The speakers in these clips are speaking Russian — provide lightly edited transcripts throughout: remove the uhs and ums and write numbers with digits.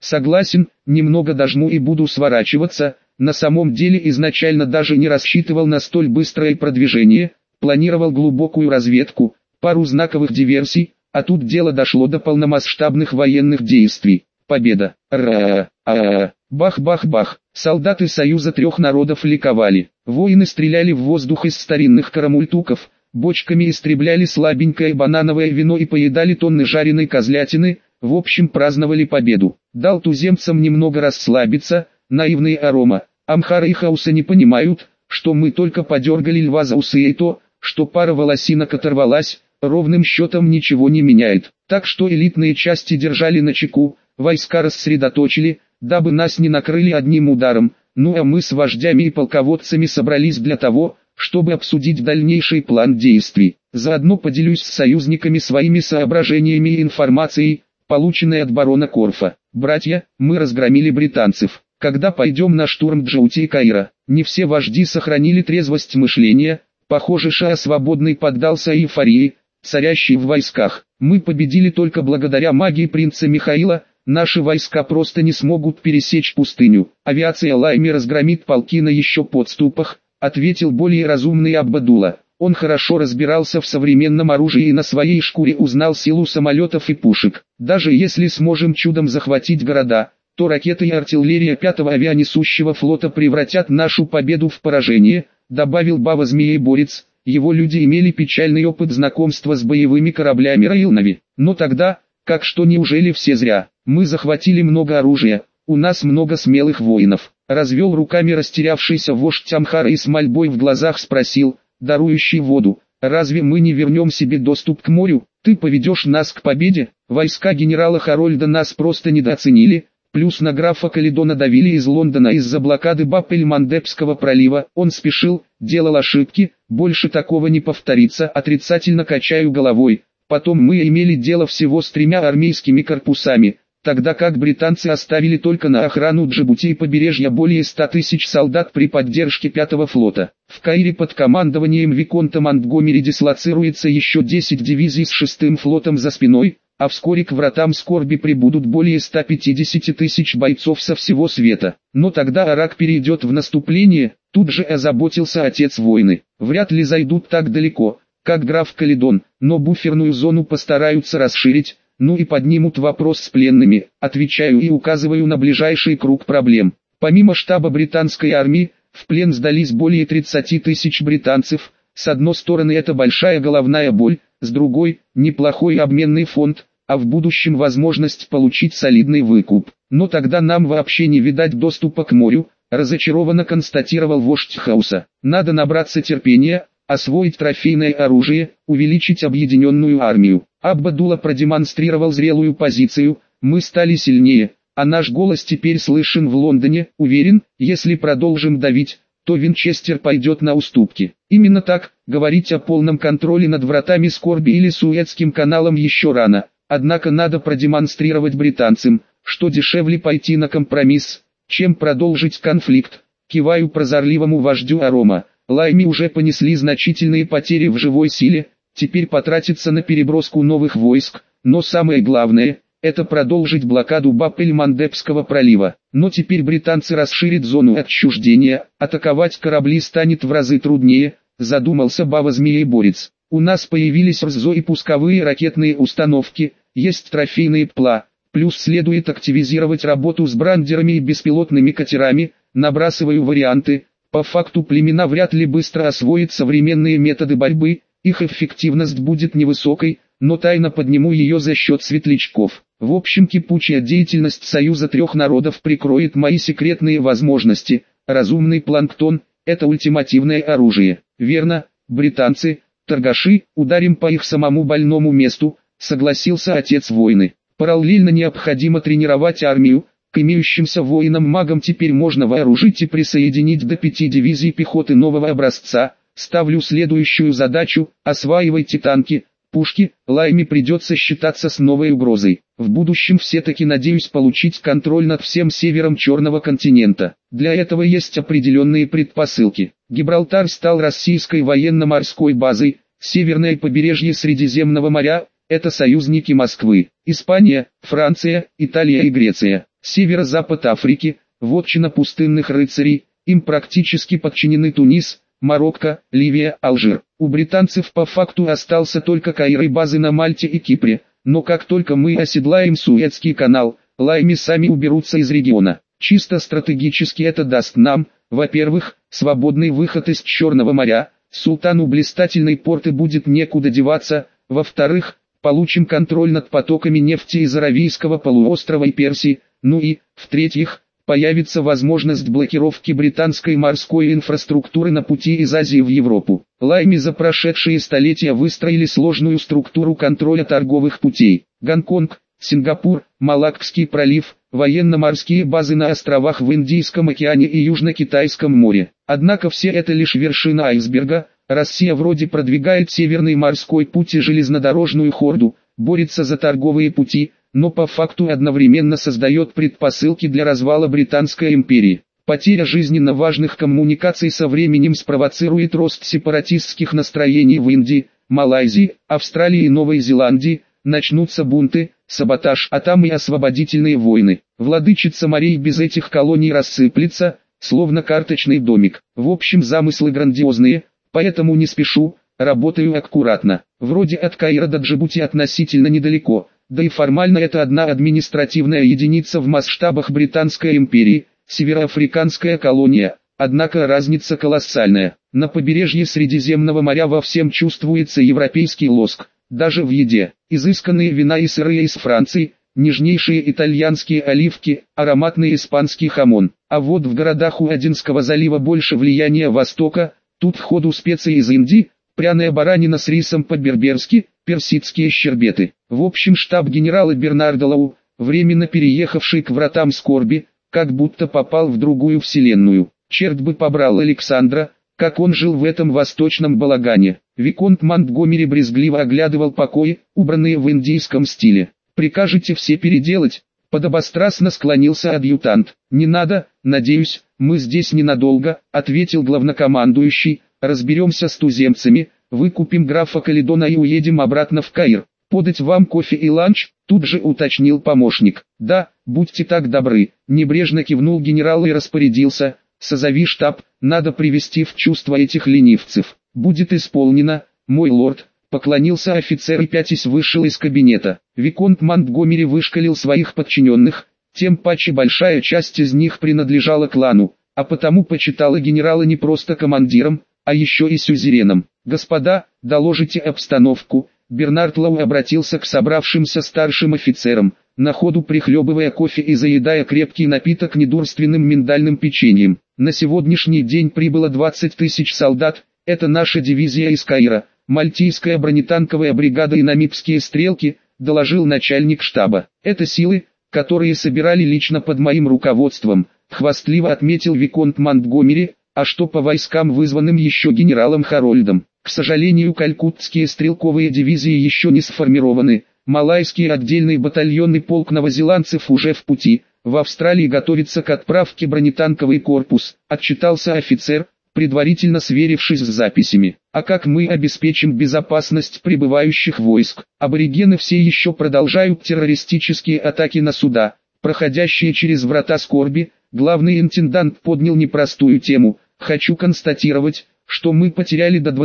Согласен, немного дожму и буду сворачиваться. На самом деле изначально даже не рассчитывал на столь быстрое продвижение, планировал глубокую разведку, пару знаковых диверсий, а тут дело дошло до полномасштабных военных действий. Победа! Бах-бах-бах! Солдаты Союза трех народов ликовали. Воины стреляли в воздух из старинных карамультуков, бочками истребляли слабенькое банановое вино и поедали тонны жареной козлятины, в общем праздновали победу. Дал туземцам немного расслабиться, наивные арома. Амхара и Хауса не понимают, что мы только подергали льва за усы, и то, что пара волосинок оторвалась, ровным счетом ничего не меняет. Так что элитные части держали начеку, войска рассредоточили, дабы нас не накрыли одним ударом. Ну а мы с вождями и полководцами собрались для того, чтобы обсудить дальнейший план действий. Заодно поделюсь с союзниками своими соображениями и информацией, полученной от барона Корфа. Братья, мы разгромили британцев. Когда пойдем на штурм Джоути и Каира? Не все вожди сохранили трезвость мышления. Похоже, Шаа Свободный поддался эйфории, царящей в войсках. Мы победили только благодаря магии принца Михаила. Наши войска просто не смогут пересечь пустыню. Авиация Лайми разгромит полки на еще подступах, ответил более разумный Аббадула. Он хорошо разбирался в современном оружии и на своей шкуре узнал силу самолетов и пушек. Даже если сможем чудом захватить города, то ракеты и артиллерия 5-го авианесущего флота превратят нашу победу в поражение, добавил Бава Змееборец. Его люди имели печальный опыт знакомства с боевыми кораблями Раилнави. Но тогда, неужели все зря? Мы захватили много оружия, у нас много смелых воинов. Развел руками растерявшийся вождь Амхара и с мольбой в глазах спросил, дарующий воду, разве мы не вернем себе доступ к морю? Ты поведешь нас к победе? Войска генерала Харольда нас просто недооценили, плюс на графа Каледона давили из Лондона из-за блокады Баб-эль-Мандебского пролива. Он спешил, делал ошибки, больше такого не повторится. Отрицательно качаю головой. Потом мы имели дело всего с 3 армейскими корпусами, тогда как британцы оставили только на охрану Джибути и побережья более 100 тысяч солдат при поддержке 5-го флота. В Каире под командованием Виконта Монтгомери дислоцируется еще 10 дивизий с 6-м флотом за спиной, а вскоре к вратам скорби прибудут более 150 тысяч бойцов со всего света. Но тогда Арак перейдет в наступление, тут же озаботился отец войны. Вряд ли зайдут так далеко, как граф Каледон, но буферную зону постараются расширить, ну и поднимут вопрос с пленными. Отвечаю и указываю на ближайший круг проблем. Помимо штаба британской армии, в плен сдались более 30 тысяч британцев. С одной стороны это большая головная боль, с другой – неплохой обменный фонд, а в будущем возможность получить солидный выкуп. Но тогда нам вообще не видать доступа к морю, разочарованно констатировал вождь Хауса. Надо набраться терпения, освоить трофейное оружие, увеличить объединенную армию. Аббадула продемонстрировал зрелую позицию, мы стали сильнее, а наш голос теперь слышен в Лондоне. Уверен, если продолжим давить, то Винчестер пойдет на уступки. Именно так, говорить о полном контроле над вратами скорби или Суэцким каналом еще рано, однако надо продемонстрировать британцам, что дешевле пойти на компромисс, чем продолжить конфликт. Киваю прозорливому вождю Арома. Лайми уже понесли значительные потери в живой силе, теперь потратиться на переброску новых войск, но самое главное – это продолжить блокаду Баб-эль-Мандебского пролива. Но теперь британцы расширят зону отчуждения, атаковать корабли станет в разы труднее, задумался Бава Змееборец. У нас появились РЗО и пусковые ракетные установки, есть трофейные ПЛА, плюс следует активизировать работу с брандерами и беспилотными катерами, набрасываю варианты. По факту племена вряд ли быстро освоят современные методы борьбы, их эффективность будет невысокой, но тайно подниму ее за счет светлячков. В общем, кипучая деятельность Союза трех народов прикроет мои секретные возможности. Разумный планктон – это ультимативное оружие. Верно, британцы, торгаши, ударим по их самому больному месту, согласился отец войны. Параллельно необходимо тренировать армию. К имеющимся воинам-магам теперь можно вооружить и присоединить до 5 дивизий пехоты нового образца. Ставлю следующую задачу – осваивайте танки, пушки. Лайме придется считаться с новой угрозой. В будущем все-таки надеюсь получить контроль над всем севером Черного континента. Для этого есть определенные предпосылки. Гибралтар стал российской военно-морской базой, северное побережье Средиземного моря – это союзники Москвы. Испания, Франция, Италия и Греция. Северо-запад Африки, вотчина пустынных рыцарей, им практически подчинены Тунис, Марокко, Ливия, Алжир. У британцев по факту остался только Каир и базы на Мальте и Кипре, но как только мы оседлаем Суэцкий канал, лайми сами уберутся из региона. Чисто стратегически это даст нам, во-первых, свободный выход из Черного моря, султану блистательной порты будет некуда деваться, во-вторых, получим контроль над потоками нефти из Аравийского полуострова и Персии, ну и, в-третьих, появится возможность блокировки британской морской инфраструктуры на пути из Азии в Европу. Лайми за прошедшие столетия выстроили сложную структуру контроля торговых путей. Гонконг, Сингапур, Малаккский пролив, военно-морские базы на островах в Индийском океане и Южно-Китайском море. Однако все это лишь вершина айсберга. Россия вроде продвигает Северный морской путь и железнодорожную хорду, борется за торговые пути, но по факту одновременно создает предпосылки для развала Британской империи. Потеря жизненно важных коммуникаций со временем спровоцирует рост сепаратистских настроений в Индии, Малайзии, Австралии и Новой Зеландии, начнутся бунты, саботаж, а там и освободительные войны. Владычица морей без этих колоний рассыплется, словно карточный домик. В общем, замыслы грандиозные, поэтому не спешу, работаю аккуратно. Вроде от Каира до Джибути относительно недалеко, да и формально это одна административная единица в масштабах Британской империи, североафриканская колония, однако разница колоссальная. На побережье Средиземного моря во всем чувствуется европейский лоск, даже в еде. Изысканные вина и сыры из Франции, нежнейшие итальянские оливки, ароматный испанский хамон. А вот в городах у Аденского залива больше влияния Востока, тут входу специи из Индии, пряная баранина с рисом по-берберски, персидские щербеты. В общем, штаб генерала Бернарда Лоу, временно переехавший к вратам скорби, как будто попал в другую вселенную. Черт бы побрал Александра, как он жил в этом восточном балагане. Виконт Монтгомери брезгливо оглядывал покои, убранные в индийском стиле. «Прикажете все переделать?» — подобострастно склонился адъютант. «Не надо, надеюсь, мы здесь ненадолго», — ответил главнокомандующий. «Разберемся с туземцами, выкупим графа Каледона и уедем обратно в Каир. Подать вам кофе и ланч?» — тут же уточнил помощник. «Да, будьте так добры», — небрежно кивнул генерал и распорядился. «Созови штаб, надо привести в чувство этих ленивцев». «Будет исполнено, мой лорд», — поклонился офицер и пятясь вышел из кабинета. Виконт Монтгомери вышкалил своих подчиненных, тем паче большая часть из них принадлежала клану, а потому почитала генерала не просто командиром, а еще и сюзереном. «Господа, доложите обстановку», — Бернард Лоу обратился к собравшимся старшим офицерам, на ходу прихлебывая кофе и заедая крепкий напиток недурственным миндальным печеньем. «На сегодняшний день прибыло 20 тысяч солдат, это наша дивизия из Каира, Мальтийская бронетанковая бригада и намибские стрелки», — доложил начальник штаба. «Это силы, которые собирали лично под моим руководством», — хвастливо отметил Виконт Монтгомери. «А что по войскам, вызванным еще генералом Харольдом? К сожалению, калькуттские стрелковые дивизии еще не сформированы, малайский отдельный батальонный полк новозеландцев уже в пути, в Австралии готовится к отправке бронетанковый корпус», — отчитался офицер, предварительно сверившись с записями. «А как мы обеспечим безопасность прибывающих войск? Аборигены все еще продолжают террористические атаки на суда, проходящие через врата скорби». Главный интендант поднял непростую тему. «Хочу констатировать, что мы потеряли до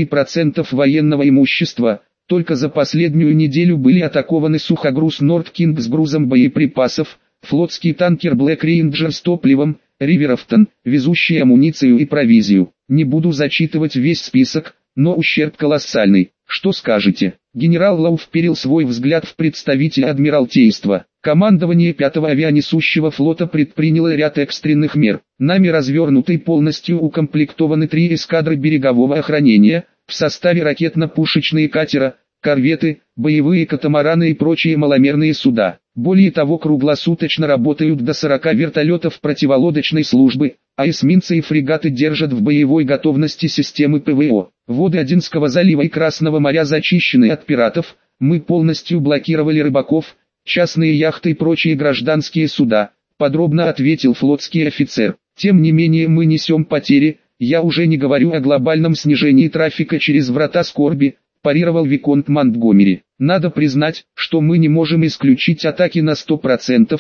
20% военного имущества. Только за последнюю неделю были атакованы сухогруз Норд Кинг с грузом боеприпасов, флотский танкер Блэк Рейнджер с топливом, Риверафтон, везущий амуницию и провизию. Не буду зачитывать весь список, но ущерб колоссальный. Что скажете?» Генерал Лоу вперил свой взгляд в представителя Адмиралтейства. «Командование 5-го авианесущего флота предприняло ряд экстренных мер. Нами развернуты и полностью укомплектованы 3 эскадры берегового охранения, в составе ракетно-пушечные катера, корветы, боевые катамараны и прочие маломерные суда. Более того, круглосуточно работают до 40 вертолетов противолодочной службы, а эсминцы и фрегаты держат в боевой готовности системы ПВО. Воды Аденского залива и Красного моря зачищены от пиратов, мы полностью блокировали рыбаков, частные яхты и прочие гражданские суда», — подробно ответил флотский офицер. «Тем не менее мы несем потери, я уже не говорю о глобальном снижении трафика через врата скорби», — парировал Виконт Монтгомери. «Надо признать, что мы не можем исключить атаки на 100%,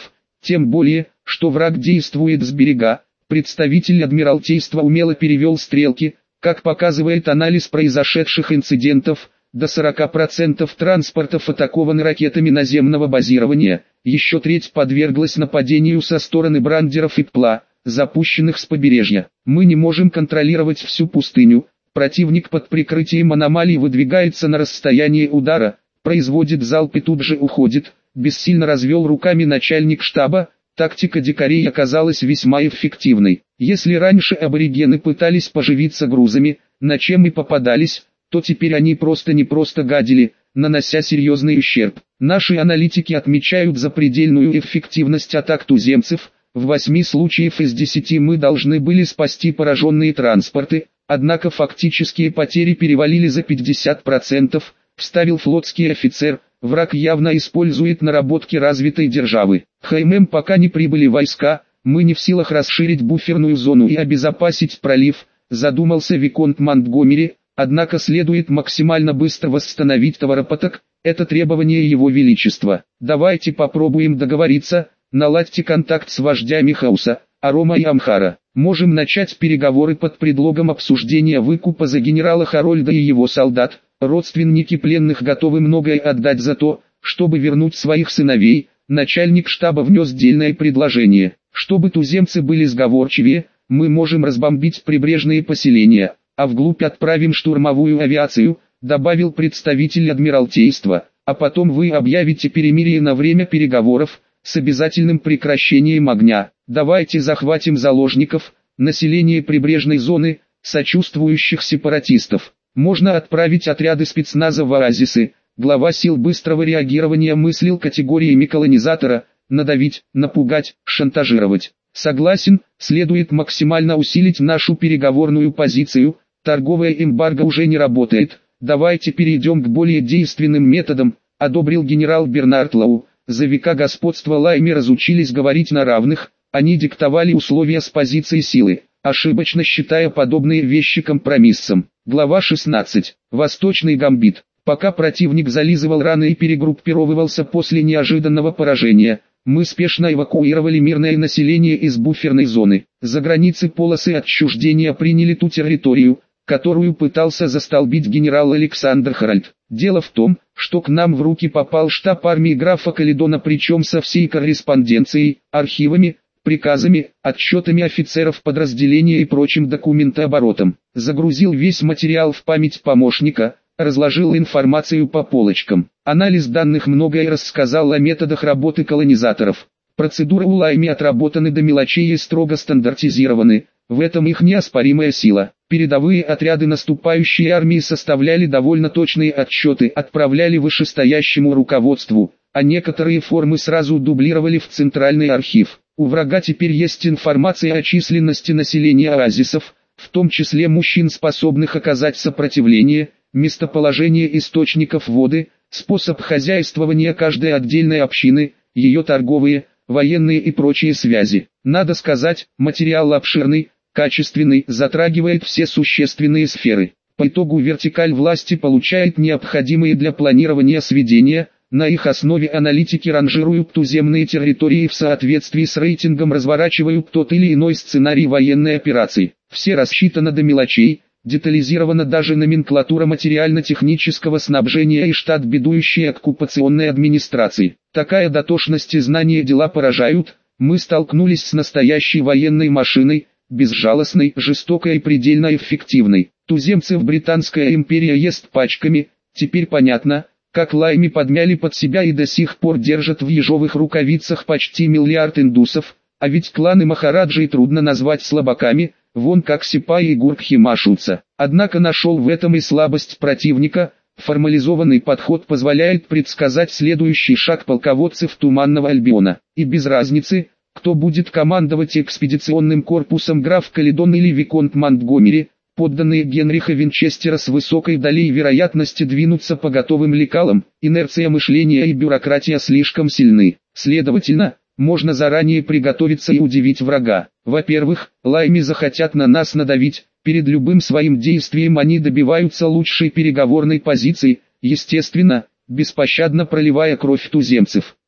Тем более, что враг действует с берега. Представитель Адмиралтейства умело перевел стрелки. Как показывает анализ произошедших инцидентов, до 40% транспортов атакованы ракетами наземного базирования, еще треть подверглась нападению со стороны брандеров и ПЛА, запущенных с побережья. Мы не можем контролировать всю пустыню, противник под прикрытием аномалий выдвигается на расстояние удара, производит залп и тут же уходит, бессильно развел руками начальник штаба. Тактика дикарей оказалась весьма эффективной. Если раньше аборигены пытались поживиться грузами, на чем и попадались, то теперь они не просто гадили, нанося серьезный ущерб. Наши аналитики отмечают запредельную эффективность атак туземцев. В 8 случаях из 10 мы должны были спасти пораженные транспорты, однако фактические потери перевалили за 50%, вставил флотский офицер. Враг явно использует наработки развитой державы. Пока не прибыли войска, мы не в силах расширить буферную зону и обезопасить пролив, задумался виконт Монтгомери, однако следует максимально быстро восстановить товаропоток, это требование его величества. Давайте попробуем договориться, наладьте контакт с вождями Хауса, Арома и Амхара. Можем начать переговоры под предлогом обсуждения выкупа за генерала Харольда и его солдат. Родственники пленных готовы многое отдать за то, чтобы вернуть своих сыновей. Начальник штаба внес дельное предложение. Чтобы туземцы были сговорчивее, мы можем разбомбить прибрежные поселения, а вглубь отправим штурмовую авиацию, добавил представитель Адмиралтейства, а потом вы объявите перемирие на время переговоров, с обязательным прекращением огня. Давайте захватим заложников, население прибрежной зоны, сочувствующих сепаратистов. Можно отправить отряды спецназа в оазисы. Глава сил быстрого реагирования мыслил категориями колонизатора: надавить, напугать, шантажировать. Согласен, следует максимально усилить нашу переговорную позицию. Торговая эмбарго уже не работает. Давайте перейдем к более действенным методам, одобрил генерал Бернард Лоу. За века господства Лайми разучились говорить на равных, они диктовали условия с позиции силы, ошибочно считая подобные вещи компромиссом. Глава 16. Восточный гамбит. Пока противник зализывал раны и перегруппировывался после неожиданного поражения, мы спешно эвакуировали мирное население из буферной зоны. За границы полосы отчуждения приняли ту территорию, которую пытался застолбить генерал Александр Харольд. Дело в том, что к нам в руки попал штаб армии графа Каледона, причем со всей корреспонденцией, архивами, приказами, отчетами офицеров подразделения и прочим документооборотом. Загрузил весь материал в память помощника, разложил информацию по полочкам. Анализ данных многое рассказал о методах работы колонизаторов. Процедуры у Лайми отработаны до мелочей и строго стандартизированы, в этом их неоспоримая сила. Передовые отряды наступающей армии составляли довольно точные отчеты, отправляли вышестоящему руководству, а некоторые формы сразу дублировали в центральный архив. У врага теперь есть информация о численности населения оазисов, в том числе мужчин, способных оказать сопротивление, местоположение источников воды, способ хозяйствования каждой отдельной общины, ее торговые, военные и прочие связи. Надо сказать, материал обширный, качественный, затрагивает все существенные сферы. По итогу вертикаль власти получает необходимые для планирования сведения. На их основе аналитики ранжируют туземные территории в соответствии с рейтингом, разворачивают тот или иной сценарий военной операции. Все рассчитано до мелочей, детализирована даже номенклатура материально-технического снабжения и штат бедующей оккупационной администрации. Такая дотошность и знания дела поражают. Мы столкнулись с настоящей военной машиной, безжалостной, жестокой и предельно эффективной. Туземцев Британская империя ест пачками, теперь понятно, как Лайми подмяли под себя и до сих пор держат в ежовых рукавицах почти миллиард индусов, а ведь кланы Махараджей трудно назвать слабаками, вон как Сипаи и Гуркхи машутся. Однако нашел в этом и слабость противника. Формализованный подход позволяет предсказать следующий шаг полководцев Туманного Альбиона. И без разницы, кто будет командовать экспедиционным корпусом, граф Каледон или виконт Монтгомери, подданные Генриха Винчестера с высокой долей вероятности двинутся по готовым лекалам. Инерция мышления и бюрократия слишком сильны. Следовательно, можно заранее приготовиться и удивить врага. Во-первых, Лайми захотят на нас надавить. Перед любым своим действием они добиваются лучшей переговорной позиции, естественно, беспощадно проливая кровь туземцев.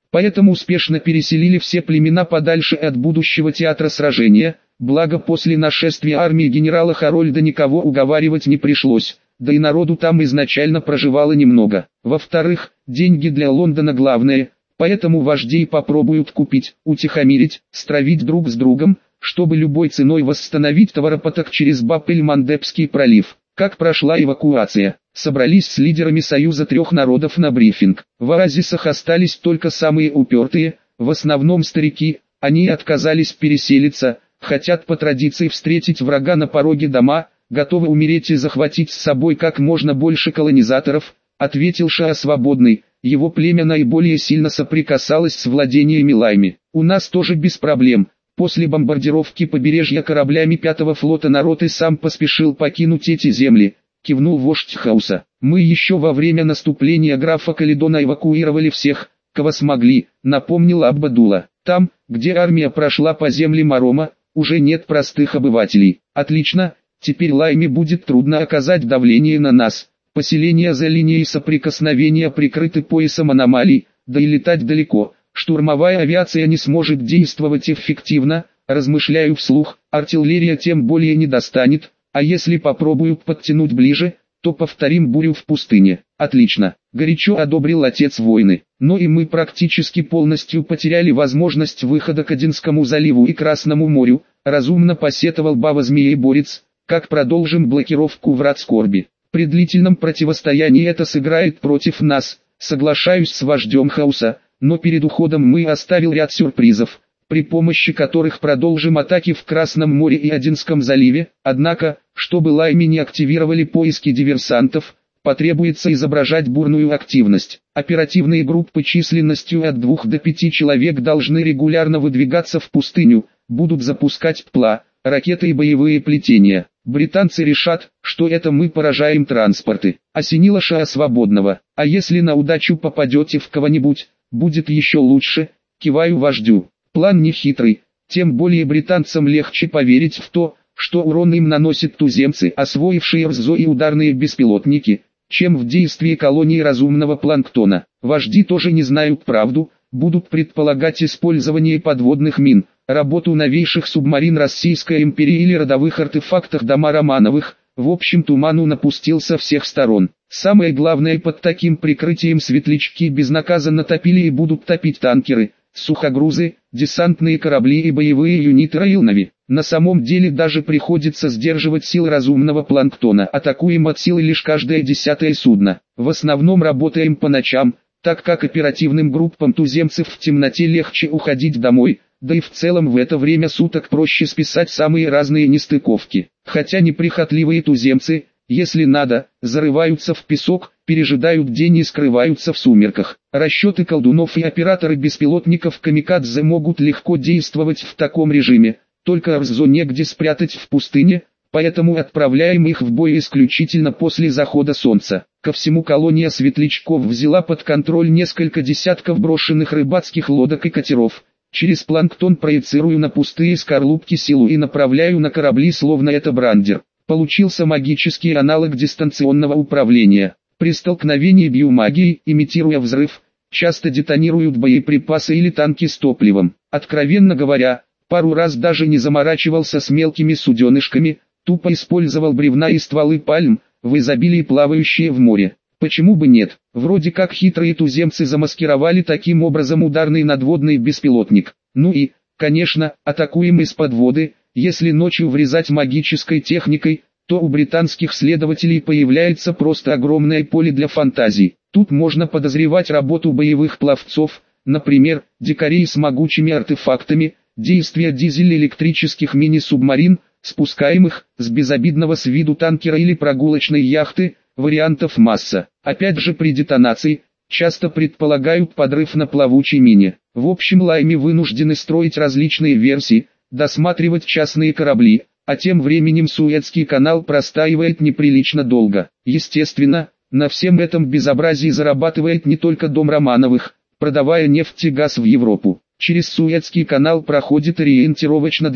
Поэтому успешно переселили все племена подальше от будущего театра сражения, благо после нашествия армии генерала Харольда никого уговаривать не пришлось, да и народу там изначально проживало немного. Во-вторых, деньги для Лондона главное, поэтому вождей попробуют купить, утихомирить, стравить друг с другом, чтобы любой ценой восстановить товаропоток через Баб-эль-Мандебский пролив. Как прошла эвакуация? Собрались с лидерами Союза трех народов на брифинг. В оазисах остались только самые упертые, в основном старики, они отказались переселиться, хотят по традиции встретить врага на пороге дома, готовы умереть и захватить с собой как можно больше колонизаторов, ответил Шаа Свободный. Его племя наиболее сильно соприкасалось с владениями Лайми. У нас тоже без проблем. После бомбардировки побережья кораблями 5-го флота народ и сам поспешил покинуть эти земли, кивнул вождь Хауса. Мы еще во время наступления графа Каледона эвакуировали всех, кого смогли, напомнил Аббадула. Там, где армия прошла по земле Марома, уже нет простых обывателей. Отлично, теперь Лайме будет трудно оказать давление на нас. Поселения за линией соприкосновения прикрыты поясом аномалий, да и летать далеко. Штурмовая авиация не сможет действовать эффективно, размышляю вслух, артиллерия тем более не достанет, а если попробуют подтянуть ближе, то повторим бурю в пустыне. Отлично, горячо одобрил отец войны. Но и мы практически полностью потеряли возможность выхода к Аденскому заливу и Красному морю, разумно посетовал Бава-змееборец, как продолжим блокировку врат скорби. При длительном противостоянии это сыграет против нас, соглашаюсь с вождем Хауса. Но перед уходом мы оставил ряд сюрпризов, при помощи которых продолжим атаки в Красном море и Аденском заливе, однако, чтобы Лайми не активировали поиски диверсантов, потребуется изображать бурную активность. Оперативные группы численностью от 2 до 5 человек должны регулярно выдвигаться в пустыню, будут запускать ПЛА, ракеты и боевые плетения. Британцы решат, что это мы поражаем транспорты. Осенило Шаа Свободного. А если на удачу попадете в кого-нибудь, будет еще лучше, киваю вождю. План не хитрый, тем более британцам легче поверить в то, что урон им наносят туземцы, освоившие РЗО и ударные беспилотники, чем в действии колонии разумного планктона. Вожди тоже не знают правду, будут предполагать использование подводных мин, работу новейших субмарин Российской империи или родовых артефактах дома Романовых. В общем, туману напустил со всех сторон. Самое главное, под таким прикрытием светлячки безнаказанно топили и будут топить танкеры, сухогрузы, десантные корабли и боевые юниты Раилнави. На самом деле даже приходится сдерживать силы разумного планктона. Атакуем от силы лишь каждое 10-е судно. В основном работаем по ночам, так как оперативным группам туземцев в темноте легче уходить домой. Да и в целом в это время суток проще списать самые разные нестыковки. Хотя неприхотливые туземцы, если надо, зарываются в песок, пережидают день и скрываются в сумерках. Расчеты колдунов и операторы беспилотников камикадзе могут легко действовать в таком режиме, только РЗО негде спрятать в пустыне, поэтому отправляем их в бой исключительно после захода солнца. Ко всему колония светлячков взяла под контроль несколько десятков брошенных рыбацких лодок и катеров. Через планктон проецирую на пустые скорлупки силу и направляю на корабли, словно это брандер. Получился магический аналог дистанционного управления. При столкновении бью магией, имитируя взрыв, часто детонируют боеприпасы или танки с топливом. Откровенно говоря, пару раз даже не заморачивался с мелкими суденышками, тупо использовал бревна и стволы пальм, в изобилии плавающие в море. Почему бы нет? Вроде как хитрые туземцы замаскировали таким образом ударный надводный беспилотник. Ну и, конечно, атакуем из-под воды. Если ночью врезать магической техникой, то у британских следователей появляется просто огромное поле для фантазий. Тут можно подозревать работу боевых пловцов, например, дикарей с могучими артефактами, действия дизель-электрических мини-субмарин, спускаемых с безобидного с виду танкера или прогулочной яхты. Вариантов масса. Опять же, при детонации часто предполагают подрыв на плавучей мине. В общем, Лайми вынуждены строить различные версии, досматривать частные корабли, а тем временем Суэцкий канал простаивает неприлично долго. Естественно, на всем этом безобразии зарабатывает не только дом Романовых, продавая нефть и газ в Европу. Через Суэцкий канал проходит ориентировочно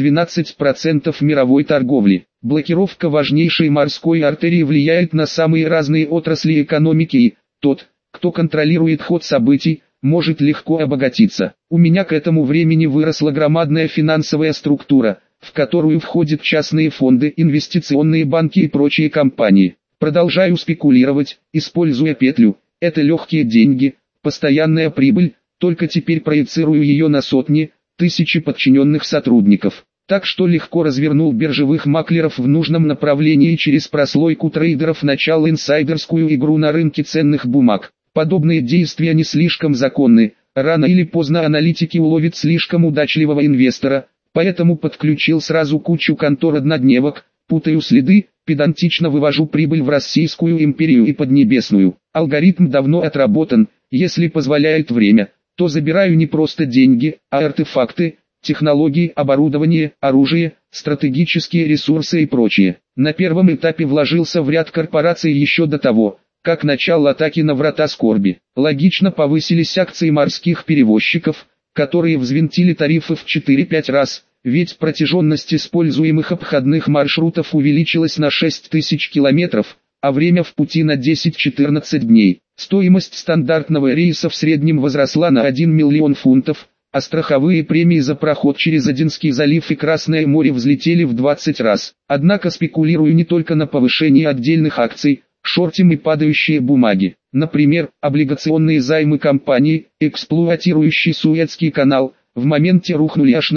12% мировой торговли. Блокировка важнейшей морской артерии влияет на самые разные отрасли экономики и тот, кто контролирует ход событий, может легко обогатиться. У меня к этому времени выросла громадная финансовая структура, в которую входят частные фонды, инвестиционные банки и прочие компании. Продолжаю спекулировать, используя петлю. Это легкие деньги, постоянная прибыль, только теперь проецирую ее на сотни, тысячи подчиненных сотрудников. Так что легко развернул биржевых маклеров в нужном направлении и через прослойку трейдеров начал инсайдерскую игру на рынке ценных бумаг. Подобные действия не слишком законны, рано или поздно аналитики уловят слишком удачливого инвестора, поэтому подключил сразу кучу контор-однодневок, путаю следы, педантично вывожу прибыль в Российскую империю и Поднебесную. Алгоритм давно отработан, если позволяет время, то забираю не просто деньги, а артефакты, технологии, оборудование, оружие, стратегические ресурсы и прочее. На первом этапе вложился в ряд корпораций еще до того, как начал атаки на врата скорби. Логично повысились акции морских перевозчиков, которые взвинтили тарифы в 4-5 раз, ведь протяженность используемых обходных маршрутов увеличилась на 6000 километров, а время в пути на 10-14 дней. Стоимость стандартного рейса в среднем возросла на 1 миллион фунтов, а страховые премии за проход через Аденский залив и Красное море взлетели в 20 раз. Однако спекулирую не только на повышении отдельных акций, шортим и падающие бумаги. Например, облигационные займы компании, эксплуатирующей Суэцкий канал, в моменте рухнули аж на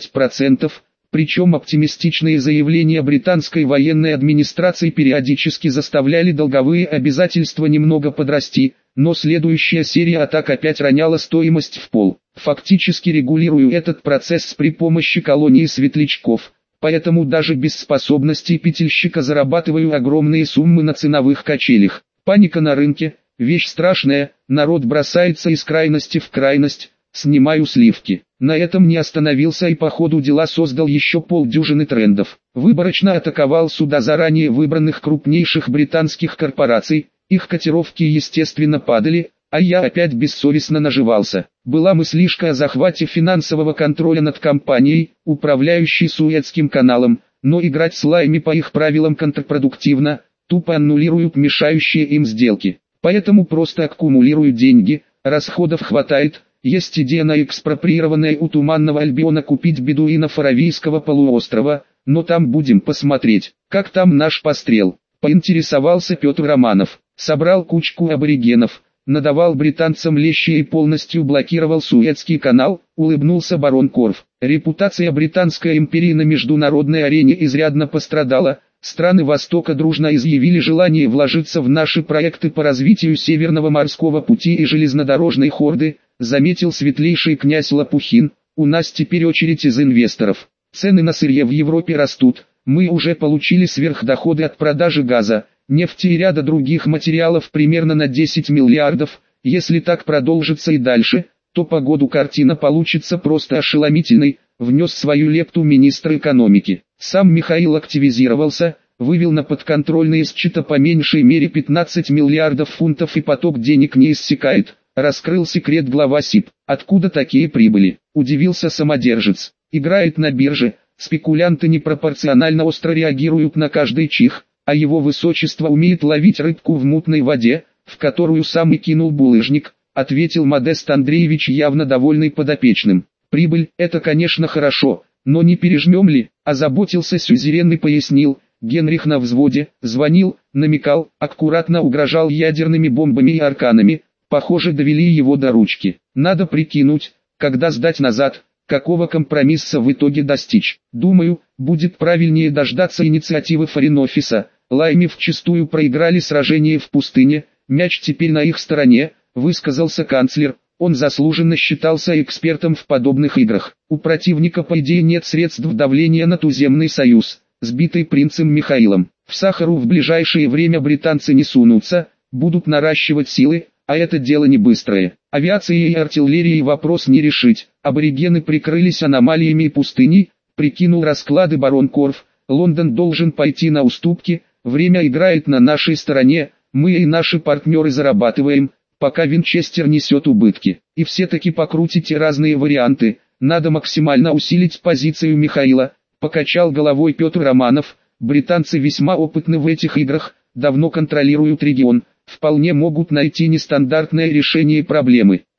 30%, причем оптимистичные заявления британской военной администрации периодически заставляли долговые обязательства немного подрасти, но следующая серия атак опять роняла стоимость в пол. Фактически регулирую этот процесс при помощи колонии светлячков, поэтому даже без способностей петельщика зарабатываю огромные суммы на ценовых качелях. Паника на рынке – вещь страшная, народ бросается из крайности в крайность, снимаю сливки. На этом не остановился и по ходу дела создал еще полдюжины трендов. Выборочно атаковал суда заранее выбранных крупнейших британских корпораций, их котировки естественно падали, а я опять бессовестно наживался. Была мыслишка о захвате финансового контроля над компанией, управляющей Суэцким каналом, но играть с лаями по их правилам контрпродуктивно, тупо аннулируют мешающие им сделки. Поэтому просто аккумулирую деньги, расходов хватает. Есть идея на экспроприированное у Туманного Альбиона купить бедуинов Аравийского полуострова, но там будем посмотреть, как там наш пострел. Поинтересовался Петр Романов, собрал кучку аборигенов, надавал британцам лещи и полностью блокировал Суэцкий канал, улыбнулся барон Корф. Репутация Британской империи на международной арене изрядно пострадала, страны Востока дружно изъявили желание вложиться в наши проекты по развитию Северного морского пути и железнодорожной хорды, заметил светлейший князь Лопухин. У нас теперь очередь из инвесторов. Цены на сырье в Европе растут, мы уже получили сверхдоходы от продажи газа, нефти и ряда других материалов примерно на 10 миллиардов. Если так продолжится и дальше, то по году картина получится просто ошеломительной, внес свою лепту министр экономики. Сам Михаил активизировался, вывел на подконтрольные счета по меньшей мере 15 миллиардов фунтов и поток денег не иссякает. Раскрыл секрет глава СИП. Откуда такие прибыли? Удивился самодержец. Играет на бирже, спекулянты непропорционально остро реагируют на каждый чих, а его высочество умеет ловить рыбку в мутной воде, в которую сам и кинул булыжник, ответил Модест Андреевич, явно довольный подопечным. Прибыль – это конечно хорошо, но не пережмем ли? Озаботился сюзерен и пояснил. Генрих на взводе, звонил, намекал, аккуратно угрожал ядерными бомбами и арканами. Похоже, довели его до ручки. Надо прикинуть, когда сдать назад, какого компромисса в итоге достичь. Думаю, будет правильнее дождаться инициативы форин-офиса. Лайми вчистую проиграли сражение в пустыне, мяч теперь на их стороне, высказался канцлер. Он заслуженно считался экспертом в подобных играх. У противника по идее нет средств давления на туземный союз, сбитый принцем Михаилом. В Сахару в ближайшее время британцы не сунутся, будут наращивать силы. А это дело не быстрое. Авиацией и артиллерией вопрос не решить. Аборигены прикрылись аномалиями и пустыней, прикинул расклады барон Корф. Лондон должен пойти на уступки, время играет на нашей стороне, мы и наши партнеры зарабатываем, пока Винчестер несет убытки. И все-таки покрутите разные варианты, надо максимально усилить позицию Михаила, покачал головой Петр Романов. Британцы весьма опытны в этих играх, давно контролируют регион. Вполне могут найти нестандартное решение проблемы.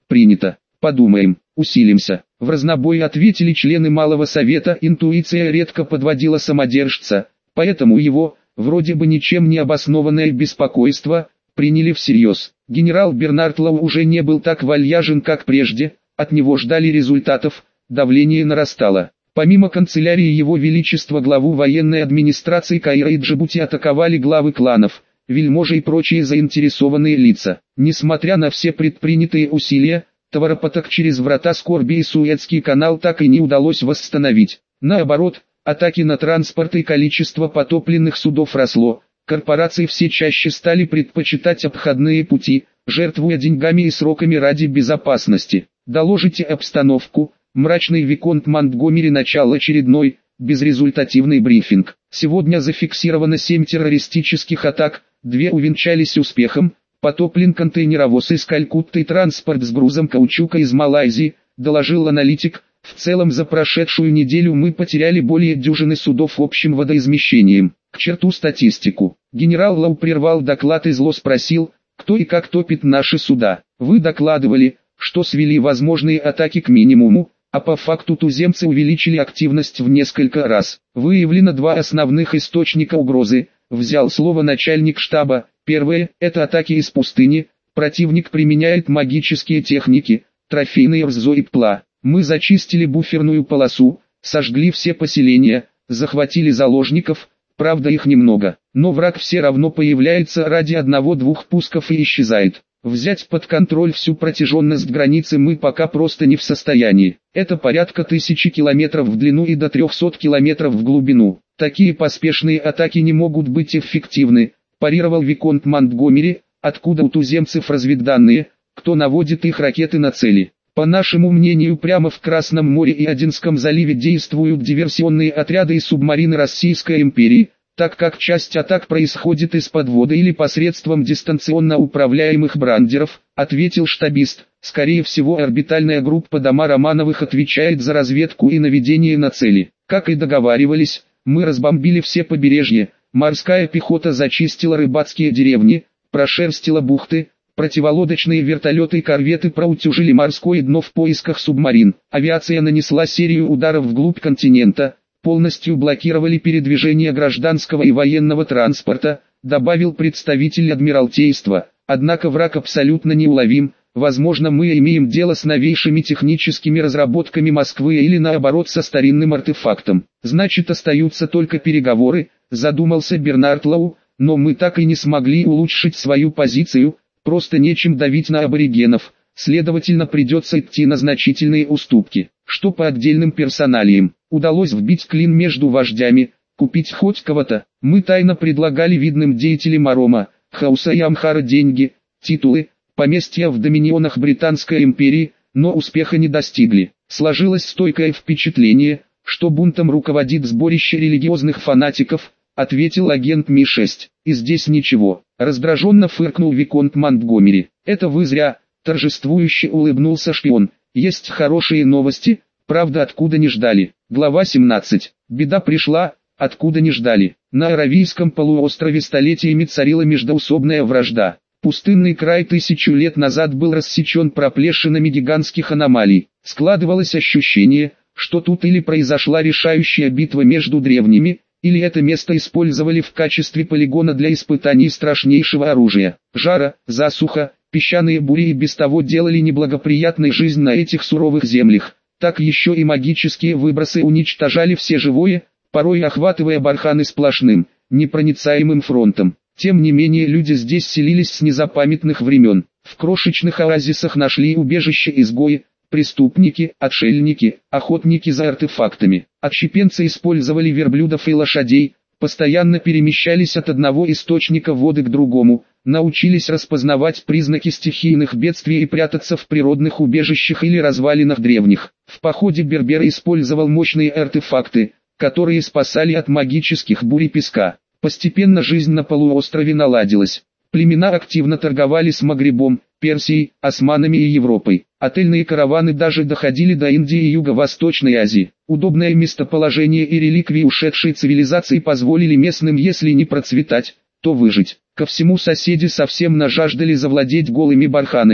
Принято. Подумаем, усилимся. В разнобой ответили члены Малого Совета. Интуиция редко подводила самодержца, поэтому его, вроде бы ничем не обоснованное беспокойство, приняли всерьез. Генерал Бернард Лоу уже не был так вальяжен, как прежде, от него ждали результатов, давление нарастало. Помимо канцелярии Его Величества главу военной администрации Каира и Джибути атаковали главы кланов, вельможи и прочие заинтересованные лица. Несмотря на все предпринятые усилия, товаропоток через врата скорби и Суэцкий канал так и не удалось восстановить. Наоборот, атаки на транспорт и количество потопленных судов росло. Корпорации все чаще стали предпочитать обходные пути, жертвуя деньгами и сроками ради безопасности. Доложите обстановку. Мрачный виконт Монтгомери начал очередной, безрезультативный брифинг. Сегодня зафиксировано 7 террористических атак, 2 увенчались успехом. Потоплен контейнеровоз из Калькутты и транспорт с грузом каучука из Малайзии, доложил аналитик. В целом за прошедшую неделю мы потеряли более дюжины судов общим водоизмещением. К черту статистику. Генерал Лоу прервал доклад и зло спросил, кто и как топит наши суда. Вы докладывали, что свели возможные атаки к минимуму, а по факту туземцы увеличили активность в несколько раз. Выявлено 2 основных источника угрозы, взял слово начальник штаба. Первое – это атаки из пустыни, противник применяет магические техники, трофейные РЗО и ПЛА. Мы зачистили буферную полосу, сожгли все поселения, захватили заложников, правда их немного, но враг все равно появляется ради 1-2 пусков и исчезает. Взять под контроль всю протяженность границы мы пока просто не в состоянии. Это порядка 1000 километров в длину и до 300 километров в глубину. Такие поспешные атаки не могут быть эффективны, парировал виконт Монтгомери. Откуда у туземцев разведданные, кто наводит их ракеты на цели? По нашему мнению, прямо в Красном море и Аденском заливе действуют диверсионные отряды и субмарины Российской империи, так как часть атак происходит из подвода или посредством дистанционно управляемых брандеров, ответил штабист. Скорее всего, орбитальная группа дома Романовых отвечает за разведку и наведение на цели. Как и договаривались, мы разбомбили все побережья, морская пехота зачистила рыбацкие деревни, прошерстила бухты, противолодочные вертолеты и корветы проутюжили морское дно в поисках субмарин. Авиация нанесла серию ударов вглубь континента, полностью блокировали передвижение гражданского и военного транспорта, добавил представитель Адмиралтейства. Однако враг абсолютно неуловим. Возможно, мы имеем дело с новейшими техническими разработками Москвы или наоборот со старинным артефактом. Значит, остаются только переговоры, задумался Бернард Лоу, но мы так и не смогли улучшить свою позицию, просто нечем давить на аборигенов, следовательно придется идти на значительные уступки. Что по отдельным персоналиям, удалось вбить клин между вождями, купить хоть кого-то. Мы тайно предлагали видным деятелям Арома, Хауса и Амхара деньги, титулы, поместья в доминионах Британской империи, но успеха не достигли. Сложилось стойкое впечатление, что бунтом руководит сборище религиозных фанатиков, ответил агент Ми-6. И здесь ничего. Раздраженно фыркнул виконт Монтгомери. Это вы зря, торжествующе улыбнулся шпион. Есть хорошие новости, правда откуда не ждали. Глава 17. Беда пришла, откуда не ждали. На Аравийском полуострове столетиями царила междоусобная вражда. Пустынный край 1000 лет назад был рассечен проплешинами гигантских аномалий. Складывалось ощущение, что тут или произошла решающая битва между древними, или это место использовали в качестве полигона для испытаний страшнейшего оружия. Жара, засуха, песчаные бури и без того делали неблагоприятной жизнь на этих суровых землях. Так еще и магические выбросы уничтожали все живое, порой охватывая барханы сплошным, непроницаемым фронтом. Тем не менее люди здесь селились с незапамятных времен. В крошечных оазисах нашли убежище изгои, преступники, отшельники, охотники за артефактами. Отщепенцы использовали верблюдов и лошадей, постоянно перемещались от одного источника воды к другому, научились распознавать признаки стихийных бедствий и прятаться в природных убежищах или развалинах древних. В походе Бербер использовал мощные артефакты, которые спасали от магических бурь и песка. Постепенно жизнь на полуострове наладилась. Племена активно торговали с Магребом, Персией, османами и Европой. Отельные караваны даже доходили до Индии и Юго-Восточной Азии. Удобное местоположение и реликвии ушедшей цивилизации позволили местным, если не процветать, то выжить. Ко всему соседи совсем нажаждали завладеть голыми барханами,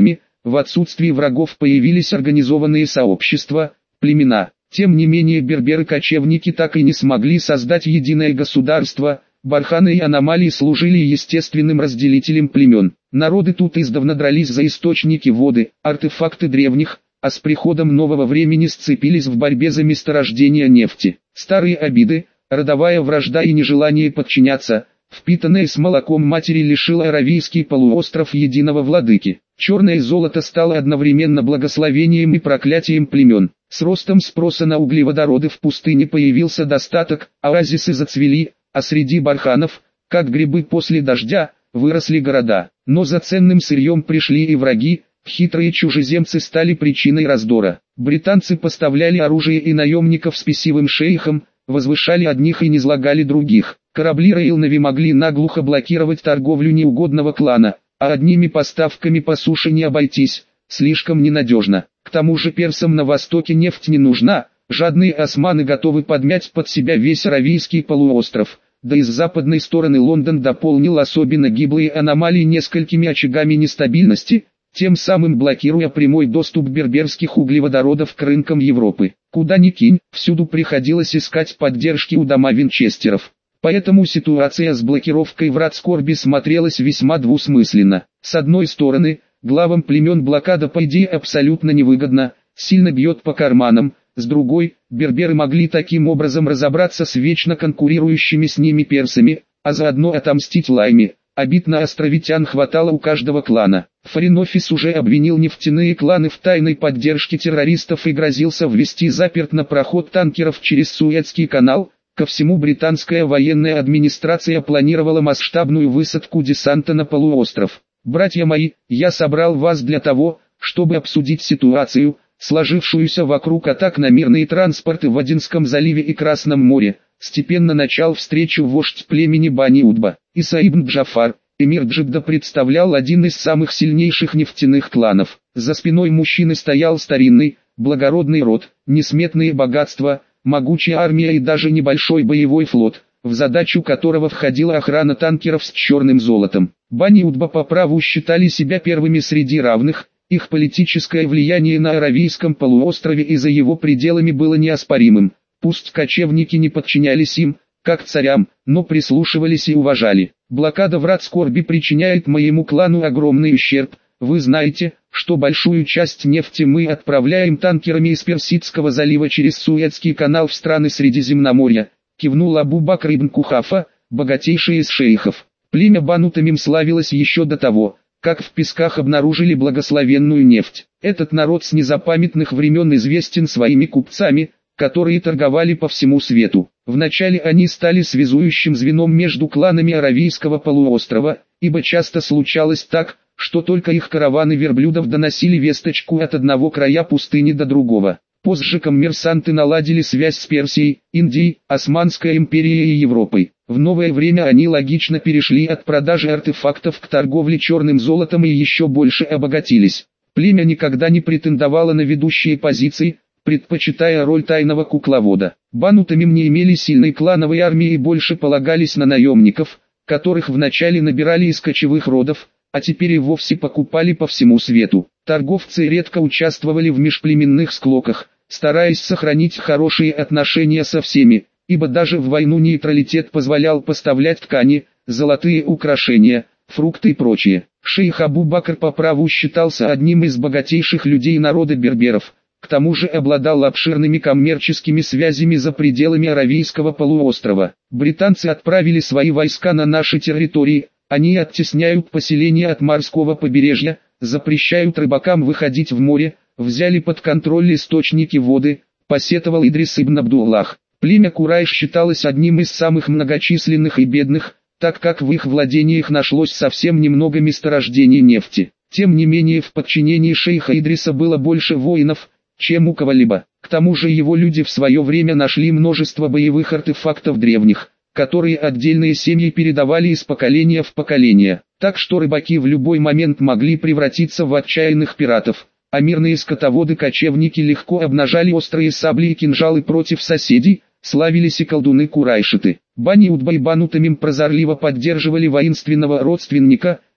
в отсутствии врагов появились организованные сообщества, племена. Тем не менее берберы-кочевники так и не смогли создать единое государство. Барханы и аномалии служили естественным разделителем племен. Народы тут издавна дрались за источники воды, артефакты древних, а с приходом нового времени сцепились в борьбе за месторождение нефти. Старые обиды, родовая вражда и нежелание подчиняться, впитанное с молоком матери, лишило Аравийский полуостров единого владыки. Черное золото стало одновременно благословением и проклятием племен. С ростом спроса на углеводороды в пустыне появился достаток, оазисы зацвели, а среди барханов, как грибы после дождя, выросли города. Но за ценным сырьем пришли и враги, хитрые чужеземцы стали причиной раздора. Британцы поставляли оружие и наемников спесивым шейхам, возвышали одних и низлагали других. Корабли Рейлнави могли наглухо блокировать торговлю неугодного клана, а одними поставками по суше не обойтись, слишком ненадежно. К тому же персам на востоке нефть не нужна, жадные османы готовы подмять под себя весь Аравийский полуостров. Да и с западной стороны Лондон дополнил особенно гиблые аномалии несколькими очагами нестабильности, тем самым блокируя прямой доступ берберских углеводородов к рынкам Европы. Куда ни кинь, всюду приходилось искать поддержки у дома Винчестеров. Поэтому ситуация с блокировкой врат скорби смотрелась весьма двусмысленно. С одной стороны, главам племен блокада по идее абсолютно невыгодна, сильно бьет по карманам. С другой, берберы могли таким образом разобраться с вечно конкурирующими с ними персами, а заодно отомстить Лайме. Обид на островитян хватало у каждого клана. Foreign Office уже обвинил нефтяные кланы в тайной поддержке террористов и грозился ввести запрет на проход танкеров через Суэцкий канал. Ко всему, британская военная администрация планировала масштабную высадку десанта на полуостров. «Братья мои, я собрал вас для того, чтобы обсудить ситуацию, сложившуюся вокруг атак на мирные транспорты в Аденском заливе и Красном море», степенно начал встречу вождь племени Бани-Удба. Иса ибн Джафар, эмир Джидда, представлял один из самых сильнейших нефтяных кланов. За спиной мужчины стоял старинный, благородный род, несметные богатства, могучая армия и даже небольшой боевой флот, в задачу которого входила охрана танкеров с черным золотом. Бани-Удба по праву считали себя первыми среди равных. Их политическое влияние на Аравийском полуострове и за его пределами было неоспоримым. Пусть кочевники не подчинялись им, как царям, но прислушивались и уважали. «Блокада врат скорби причиняет моему клану огромный ущерб. Вы знаете, что большую часть нефти мы отправляем танкерами из Персидского залива через Суэцкий канал в страны Средиземноморья», кивнул Абу Бакр ибн Кухафа, богатейший из шейхов. Племя Бану Тамим славилось еще до того, как в песках обнаружили благословенную нефть. Этот народ с незапамятных времен известен своими купцами, которые торговали по всему свету. Вначале они стали связующим звеном между кланами Аравийского полуострова, ибо часто случалось так, что только их караваны верблюдов доносили весточку от одного края пустыни до другого. Позже коммерсанты наладили связь с Персией, Индией, Османской империей и Европой. В новое время они логично перешли от продажи артефактов к торговле черным золотом и еще больше обогатились. Племя никогда не претендовало на ведущие позиции, предпочитая роль тайного кукловода. Бану Тамим не имели сильной клановой армии и больше полагались на наемников, которых вначале набирали из кочевых родов, а теперь и вовсе покупали по всему свету. Торговцы редко участвовали в межплеменных склоках, стараясь сохранить хорошие отношения со всеми, ибо даже в войну нейтралитет позволял поставлять ткани, золотые украшения, фрукты и прочее. Шейх Абу Бакр по праву считался одним из богатейших людей народа берберов, к тому же обладал обширными коммерческими связями за пределами Аравийского полуострова. Британцы отправили свои войска на наши территории, они оттесняют поселения от морского побережья, запрещают рыбакам выходить в море, взяли под контроль источники воды, посетовал Идрис ибн Абдуллах. Племя Курайш считалось одним из самых многочисленных и бедных, так как в их владениях нашлось совсем немного месторождений нефти. Тем не менее, в подчинении шейха Идриса было больше воинов, чем у кого-либо. К тому же его люди в свое время нашли множество боевых артефактов древних, которые отдельные семьи передавали из поколения в поколение. Так что рыбаки в любой момент могли превратиться в отчаянных пиратов, а мирные скотоводы-кочевники легко обнажали острые сабли и кинжалы против соседей, славились и колдуны-курайшиты. Бани-Удба и Бану Тамим прозорливо поддерживали воинственного родственника,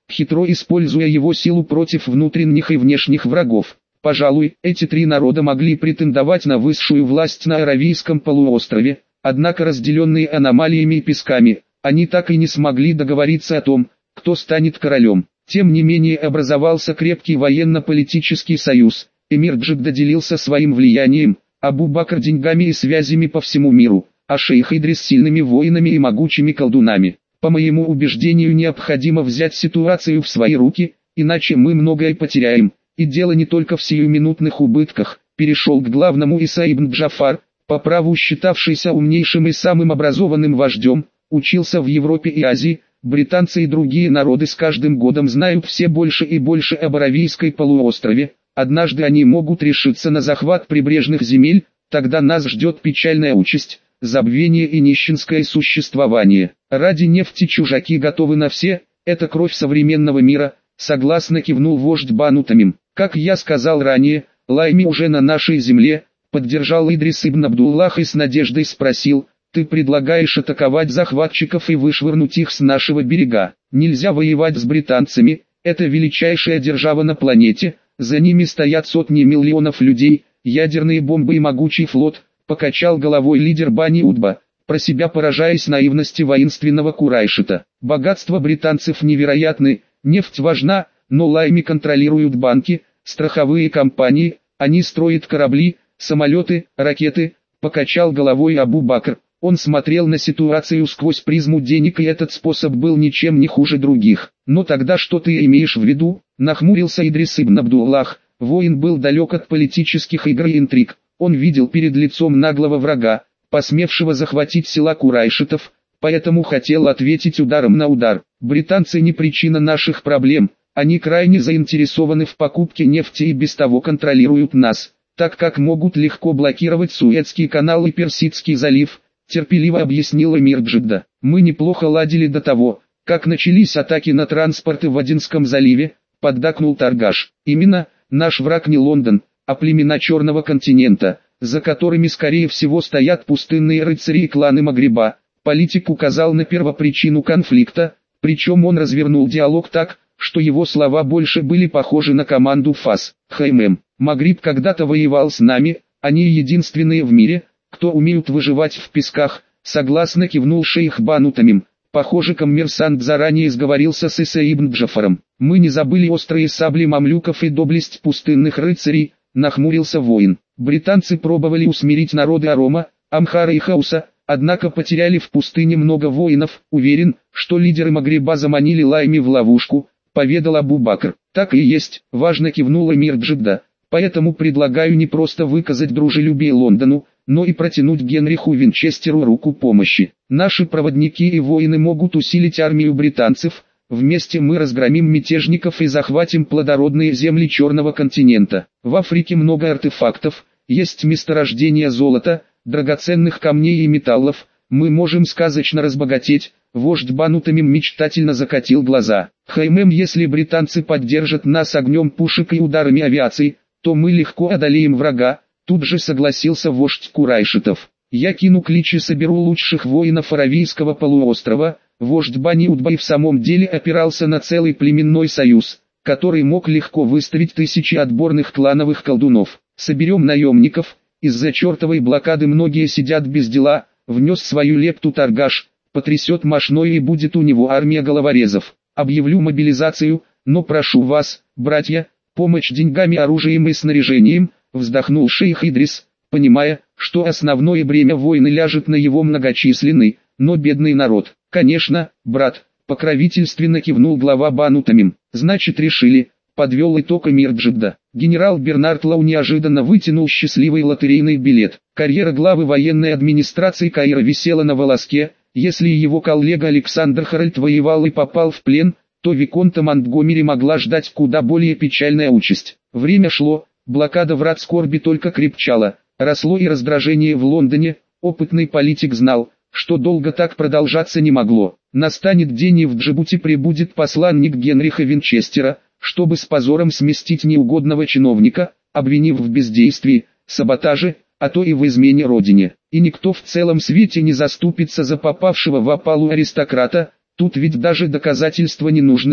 хитро используя его силу против внутренних и внешних врагов. Пожалуй, эти три народа могли претендовать на высшую власть на Аравийском полуострове, однако разделенные аномалиями и песками, они так и не смогли договориться о том, кто станет королем. Тем не менее образовался крепкий военно-политический союз, эмир Джидда делился своим влиянием, Абу-Бакр деньгами и связями по всему миру, а шейх Идрис сильными воинами и могучими колдунами. По моему убеждению необходимо взять ситуацию в свои руки, иначе мы многое потеряем, и дело не только в сиюминутных убытках. Перешел к главному Иса ибн Джафар, по праву считавшийся умнейшим и самым образованным вождем, учился в Европе и Азии. Британцы и другие народы с каждым годом знают все больше и больше об Аравийской полуострове. Однажды они могут решиться на захват прибрежных земель, тогда нас ждет печальная участь, забвение и нищенское существование. Ради нефти чужаки готовы на все, это кровь современного мира, согласно кивнул вождь Бану Тамим. Как я сказал ранее, Лайми уже на нашей земле, поддержал Идрис ибн Абдуллах и с надеждой спросил: ты предлагаешь атаковать захватчиков и вышвырнуть их с нашего берега? Нельзя воевать с британцами, это величайшая держава на планете, за ними стоят сотни миллионов людей, ядерные бомбы и могучий флот, покачал головой лидер Бани Утба, про себя поражаясь наивности воинственного Курайшита. Богатства британцев невероятны, нефть важна, но Лайми контролируют банки, страховые компании, они строят корабли, самолеты, ракеты, покачал головой Абу-Бакр. Он смотрел на ситуацию сквозь призму денег, и этот способ был ничем не хуже других. Но тогда что ты имеешь в виду? Нахмурился Идрис ибн Абдуллах. Воин был далек от политических игр и интриг. Он видел перед лицом наглого врага, посмевшего захватить села Курайшитов, поэтому хотел ответить ударом на удар. Британцы не причина наших проблем, они крайне заинтересованы в покупке нефти и без того контролируют нас, так как могут легко блокировать Суэцкий канал и Персидский залив, терпеливо объяснил эмир Джидда. Мы неплохо ладили до того, как начались атаки на транспорты в Аденском заливе, поддакнул торгаш. Именно, наш враг не Лондон, а племена Черного континента, за которыми скорее всего стоят пустынные рыцари и кланы Магриба. Политик указал на первопричину конфликта, причем он развернул диалог так, что его слова больше были похожи на команду ФАС. Хаймем, Магриб когда-то воевал с нами, они единственные в мире, кто умеют выживать в песках, согласно кивнул шейх Бану Тамим. Похоже, коммерсант заранее сговорился с Иса ибн Джафаром. Мы не забыли острые сабли мамлюков и доблесть пустынных рыцарей, нахмурился воин. Британцы пробовали усмирить народы Арома, Амхара и Хауса, однако потеряли в пустыне много воинов. Уверен, что лидеры Магриба заманили Лайми в ловушку, поведал Абу-Бакр. Так и есть, важно кивнул эмир Джидда. Поэтому предлагаю не просто выказать дружелюбие Лондону, но и протянуть Генриху Винчестеру руку помощи. Наши проводники и воины могут усилить армию британцев, вместе мы разгромим мятежников и захватим плодородные земли Черного континента. В Африке много артефактов, есть месторождения золота, драгоценных камней и металлов, мы можем сказочно разбогатеть. Вождь Бану Тамим мечтательно закатил глаза. Хаймем, если британцы поддержат нас огнем пушек и ударами авиации, то мы легко одолеем врага. Тут же согласился вождь Курайшитов. Я кину клич и соберу лучших воинов Аравийского полуострова. Вождь Бани Утба и в самом деле опирался на целый племенной союз, который мог легко выставить тысячи отборных клановых колдунов. Соберем наемников, из-за чертовой блокады многие сидят без дела, внес свою лепту торгаш, потрясет мошной и будет у него армия головорезов. Объявлю мобилизацию, но прошу вас, братья, помощь деньгами, оружием и снаряжением, вздохнул шейх Идрис, понимая, что основное бремя войны ляжет на его многочисленный, но бедный народ. Конечно, брат, покровительственно кивнул глава Бану Тамим. Значит решили, подвел итог эмир Джидда. Генерал Бернард Лау неожиданно вытянул счастливый лотерейный билет. Карьера главы военной администрации Каира висела на волоске. Если его коллега Александр Харальд воевал и попал в плен, то виконта Монтгомери могла ждать куда более печальная участь. Время шло, блокада врат скорби только крепчала, росло и раздражение в Лондоне. Опытный политик знал, что долго так продолжаться не могло. Настанет день, и в Джибути прибудет посланник Генриха Винчестера, чтобы с позором сместить неугодного чиновника, обвинив в бездействии, саботаже, а то и в измене родине. И никто в целом свете не заступится за попавшего в опалу аристократа, тут ведь даже доказательства не нужны.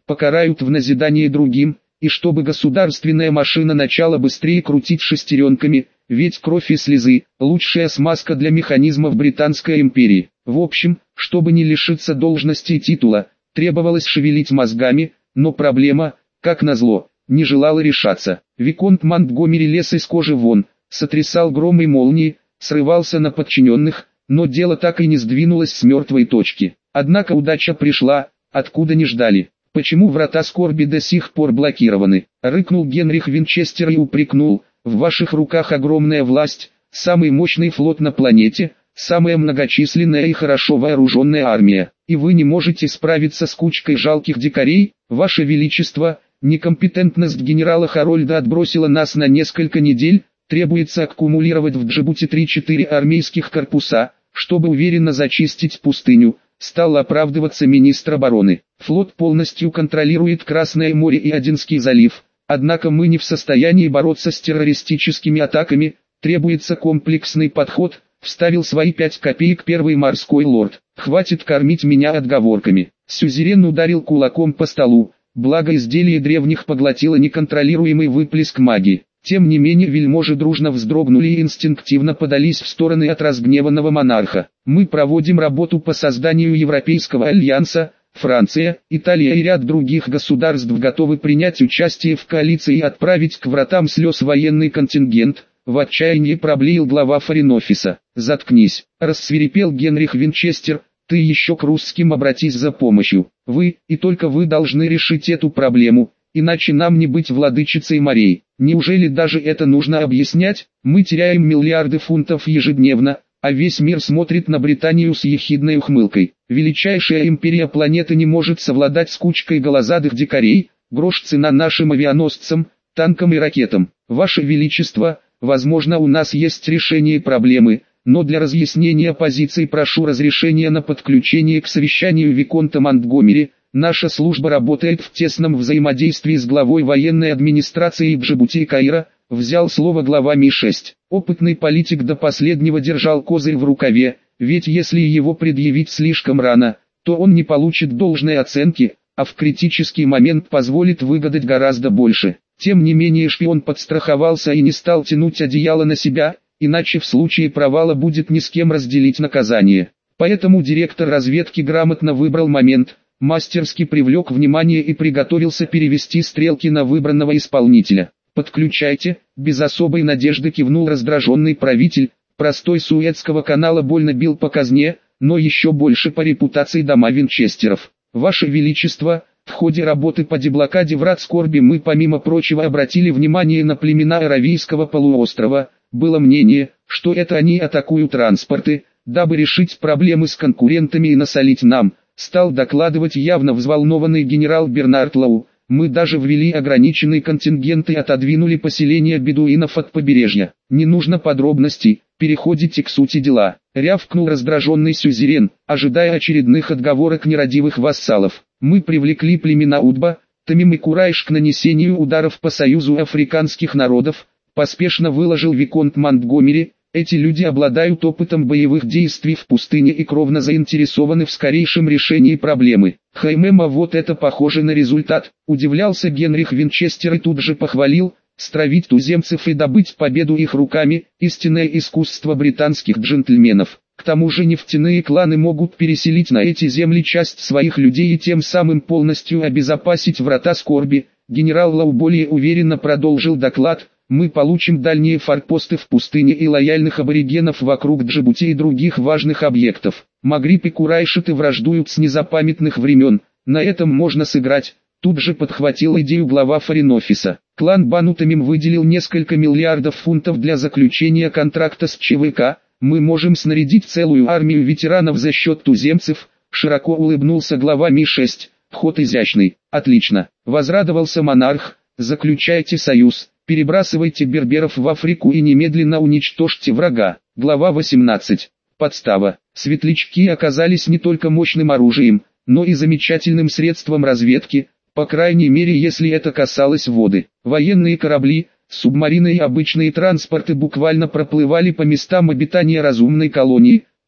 покарают в назидание другим, и чтобы государственная машина начала быстрее крутить шестеренками, ведь кровь и слезы – лучшая смазка для механизмов Британской империи. В общем, чтобы не лишиться должности и титула, требовалось шевелить мозгами, но проблема, как назло, не желала решаться. Виконт Монтгомери лез из кожи вон, сотрясал гром и молнии, срывался на подчиненных, но дело так и не сдвинулось с мертвой точки. Однако удача пришла, откуда не ждали. «Почему врата скорби до сих пор блокированы?» — рыкнул Генрих Винчестер и упрекнул: «В ваших руках огромная власть, самый мощный флот на планете, самая многочисленная и хорошо вооруженная армия, и вы не можете справиться с кучкой жалких дикарей, ваше величество, некомпетентность генерала Харольда отбросила нас на несколько недель, требуется аккумулировать в Джибути 3-4 армейских корпуса, чтобы уверенно зачистить пустыню», стал оправдываться министр обороны. «Флот полностью контролирует Красное море и Аденский залив, однако мы не в состоянии бороться с террористическими атаками, требуется комплексный подход», вставил свои 5 копеек первый морской лорд. «Хватит кормить меня отговорками». Сюзерен ударил кулаком по столу, благо изделие древних поглотило неконтролируемый выплеск магии. Тем не менее вельможи дружно вздрогнули и инстинктивно подались в стороны от разгневанного монарха. «Мы проводим работу по созданию Европейского альянса, Франция, Италия и ряд других государств готовы принять участие в коалиции и отправить к вратам слез военный контингент», в отчаянии проблеял глава форин-офиса. «Заткнись», — рассвирепел Генрих Винчестер, «ты еще к русским обратись за помощью. Вы, и только вы должны решить эту проблему, иначе нам не быть владычицей морей». Неужели даже это нужно объяснять? Мы теряем миллиарды фунтов ежедневно, а весь мир смотрит на Британию с ехидной ухмылкой. Величайшая империя планеты не может совладать с кучкой голозадых дикарей, грош цена нашим авианосцам, танкам и ракетам. Ваше Величество, возможно, у нас есть решение проблемы, но для разъяснения позиций прошу разрешения на подключение к совещанию Виконта Монтгомери. Наша служба работает в тесном взаимодействии с главой военной администрации Джибути и Каира, взял слово глава Ми-6. Опытный политик до последнего держал козырь в рукаве, ведь если его предъявить слишком рано, то он не получит должной оценки, а в критический момент позволит выгадать гораздо больше. Тем не менее шпион подстраховался и не стал тянуть одеяло на себя, иначе в случае провала будет ни с кем разделить наказание. Поэтому директор разведки грамотно выбрал момент, мастерски привлек внимание и приготовился перевести стрелки на выбранного исполнителя. «Подключайте», — без особой надежды кивнул раздраженный правитель. Простой Суэцкого канала больно бил по казне, но еще больше по репутации дома Винчестеров. «Ваше Величество, в ходе работы по деблокаде врат скорби мы помимо прочего обратили внимание на племена Аравийского полуострова. Было мнение, что это они атакуют транспорты, дабы решить проблемы с конкурентами и насолить нам», стал докладывать явно взволнованный генерал Бернард Лоу. «Мы даже ввели ограниченный контингент и отодвинули поселение бедуинов от побережья. Не нужно подробностей, переходите к сути дела», рявкнул раздраженный сюзерен, ожидая очередных отговорок нерадивых вассалов. «Мы привлекли племена Удба, Тамим и Курайш к нанесению ударов по союзу африканских народов», поспешно выложил Виконт Монтгомери. «Эти люди обладают опытом боевых действий в пустыне и кровно заинтересованы в скорейшем решении проблемы». «Хаймема, вот это похоже на результат», удивлялся Генрих Винчестер и тут же похвалил: «Стравить туземцев и добыть победу их руками – истинное искусство британских джентльменов. К тому же нефтяные кланы могут переселить на эти земли часть своих людей и тем самым полностью обезопасить врата скорби». Генерал Лоу более уверенно продолжил доклад: «Мы получим дальние форпосты в пустыне и лояльных аборигенов вокруг Джибути и других важных объектов. Магриб и Курайшиты враждуют с незапамятных времен, на этом можно сыграть». Тут же подхватил идею глава форин-офиса. Клан Бану Тамим выделил несколько миллиардов фунтов для заключения контракта с ЧВК. «Мы можем снарядить целую армию ветеранов за счет туземцев», широко улыбнулся глава Ми-6. «Ход изящный». «Отлично», возрадовался монарх. «Заключайте союз, перебрасывайте берберов в Африку и немедленно уничтожьте врага». Глава 18. Подстава. Светлячки оказались не только мощным оружием, но и замечательным средством разведки, по крайней мере если это касалось воды. Военные корабли, субмарины и обычные транспорты буквально проплывали по местам обитания разумной колонии,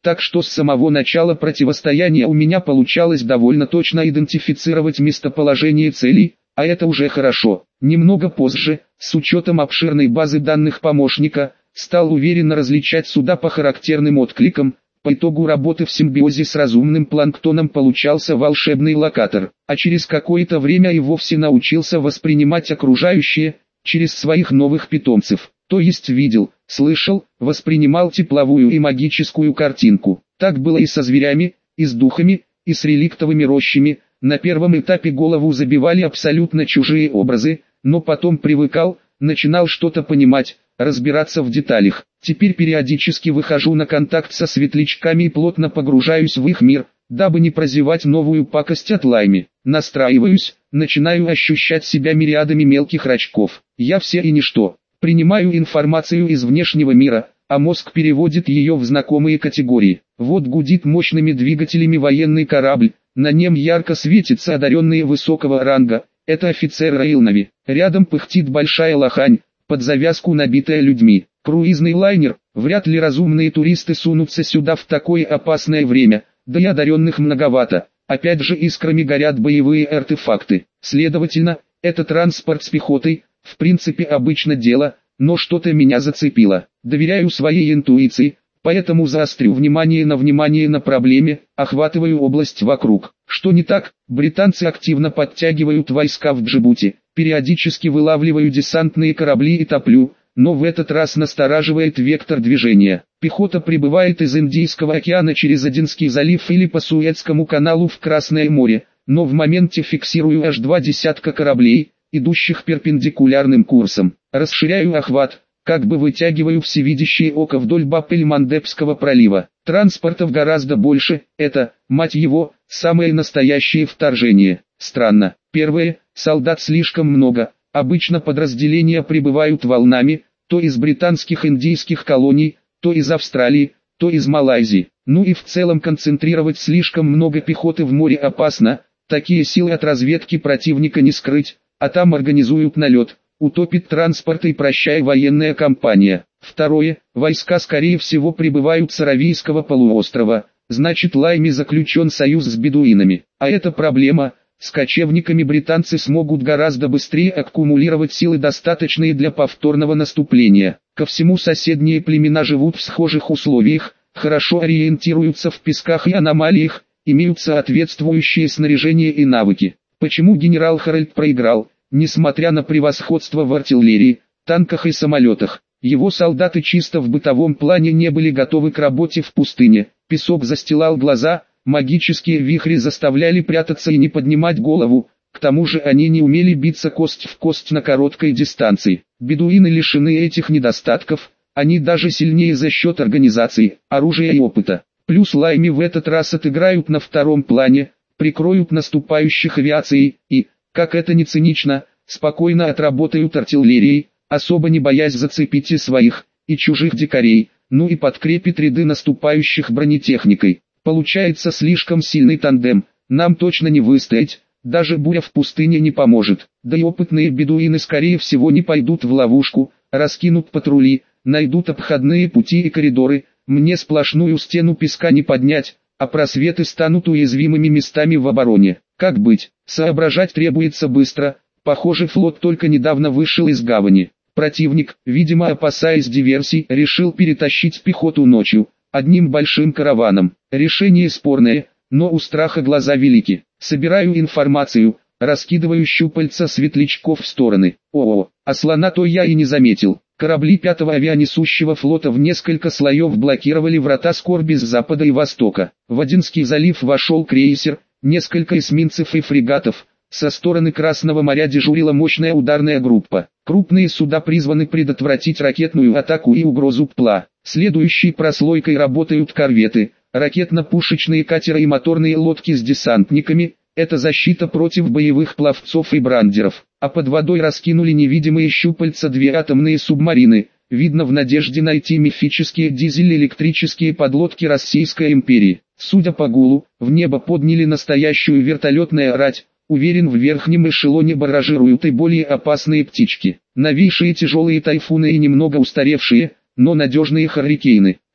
так что с самого начала противостояния у меня получалось довольно точно идентифицировать местоположение целей, а это уже хорошо. Немного позже, с учетом обширной базы данных помощника, стал уверенно различать суда по характерным откликам. По итогу работы в симбиозе с разумным планктоном получался волшебный локатор, а через какое-то время и вовсе научился воспринимать окружающее, через своих новых питомцев, то есть видел, слышал, воспринимал тепловую и магическую картинку. Так было и со зверями, и с духами, и с реликтовыми рощами. На первом этапе голову забивали абсолютно чужие образы, но потом привыкал, начинал что-то понимать, разбираться в деталях. Теперь периодически выхожу на контакт со светлячками и плотно погружаюсь в их мир, дабы не прозевать новую пакость от Лайми. Настраиваюсь, начинаю ощущать себя мириадами мелких рачков. Я все и ничто. Принимаю информацию из внешнего мира, а мозг переводит ее в знакомые категории. Вот гудит мощными двигателями военный корабль, на нем ярко светятся одаренные высокого ранга, это офицер Рейлнави. Рядом пыхтит большая лохань, под завязку набитая людьми. Круизный лайнер, вряд ли разумные туристы сунутся сюда в такое опасное время, да и одаренных многовато. Опять же искрами горят боевые артефакты. Следовательно, это транспорт с пехотой, в принципе обычно дело, но что-то меня зацепило. Доверяю своей интуиции, поэтому заострю внимание на проблеме, охватываю область вокруг. Что не так? Британцы активно подтягивают войска в Джибути, периодически вылавливаю десантные корабли и топлю, но в этот раз настораживает вектор движения. Пехота прибывает из Индийского океана через Аденский залив или по Суэцкому каналу в Красное море, но в моменте фиксирую аж 2 десятка кораблей, идущих перпендикулярным курсом. Расширяю охват, как бы вытягиваю всевидящее око вдоль Баб-эль-Мандебского пролива. Транспортов гораздо больше, это, мать его, самое настоящее вторжение. Странно. Первое, солдат слишком много, обычно подразделения прибывают волнами, то из британских индийских колоний, то из Австралии, то из Малайзии. Ну и в целом концентрировать слишком много пехоты в море опасно, такие силы от разведки противника не скрыть, а там организуют налет, утопит транспорт и прощай военная кампания. Второе, войска скорее всего прибывают с Аравийского полуострова, значит Лайми заключен союз с бедуинами, а это проблема. С кочевниками британцы смогут гораздо быстрее аккумулировать силы, достаточные для повторного наступления. Ко всему соседние племена живут в схожих условиях, хорошо ориентируются в песках и аномалиях, имеют соответствующее снаряжение и навыки. Почему генерал Харальд проиграл, несмотря на превосходство в артиллерии, танках и самолетах? Его солдаты чисто в бытовом плане не были готовы к работе в пустыне, песок застилал глаза, магические вихри заставляли прятаться и не поднимать голову, к тому же они не умели биться кость в кость на короткой дистанции. Бедуины лишены этих недостатков, они даже сильнее за счет организации, оружия и опыта. Плюс Лайми в этот раз отыграют на втором плане, прикроют наступающих авиацией и, как это не цинично, спокойно отработают артиллерией, особо не боясь зацепить и своих, и чужих дикарей, ну и подкрепит ряды наступающих бронетехникой. Получается слишком сильный тандем, нам точно не выстоять, даже буря в пустыне не поможет. Да и опытные бедуины скорее всего не пойдут в ловушку, раскинут патрули, найдут обходные пути и коридоры, мне сплошную стену песка не поднять, а просветы станут уязвимыми местами в обороне. Как быть? Соображать требуется быстро, похоже флот только недавно вышел из гавани. Противник, видимо опасаясь диверсий, решил перетащить пехоту ночью, одним большим караваном. Решение спорное, но у страха глаза велики. Собираю информацию, раскидываю щупальца светлячков в стороны. А слона-то я и не заметил. Корабли 5-го авианесущего флота в несколько слоев блокировали врата скорби с запада и востока. В Аденский залив вошел крейсер, несколько эсминцев и фрегатов. Со стороны Красного моря дежурила мощная ударная группа. Крупные суда призваны предотвратить ракетную атаку и угрозу ПЛА. Следующей прослойкой работают корветы, ракетно-пушечные катеры и моторные лодки с десантниками. Это защита против боевых пловцов и брандеров. А под водой раскинули невидимые щупальца 2 атомные субмарины. Видно, в надежде найти мифические дизель-электрические подлодки Российской империи. Судя по гулу, в небо подняли настоящую вертолетную рать. Уверен, в верхнем эшелоне баражируют и более опасные птички. Новейшие тяжелые тайфуны и немного устаревшие, но надежные харрикейны.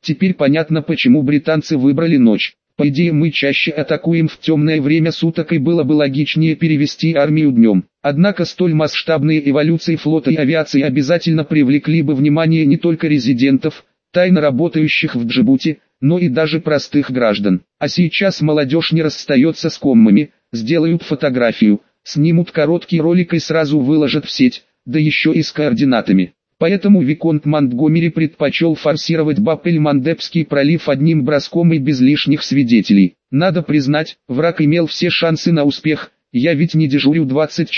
Теперь понятно, почему британцы выбрали ночь. По идее, мы чаще атакуем в темное время суток, и было бы логичнее перевести армию днем. Однако столь масштабные эволюции флота и авиации обязательно привлекли бы внимание не только резидентов, тайно работающих в Джибути, но и даже простых граждан. А сейчас молодежь не расстается с коммами, сделают фотографию, снимут короткий ролик и сразу выложат в сеть, да еще и с координатами. Поэтому виконт Монтгомери предпочел форсировать Баб-эль-Мандебский пролив одним броском и без лишних свидетелей. Надо признать, враг имел все шансы на успех, я ведь не дежурю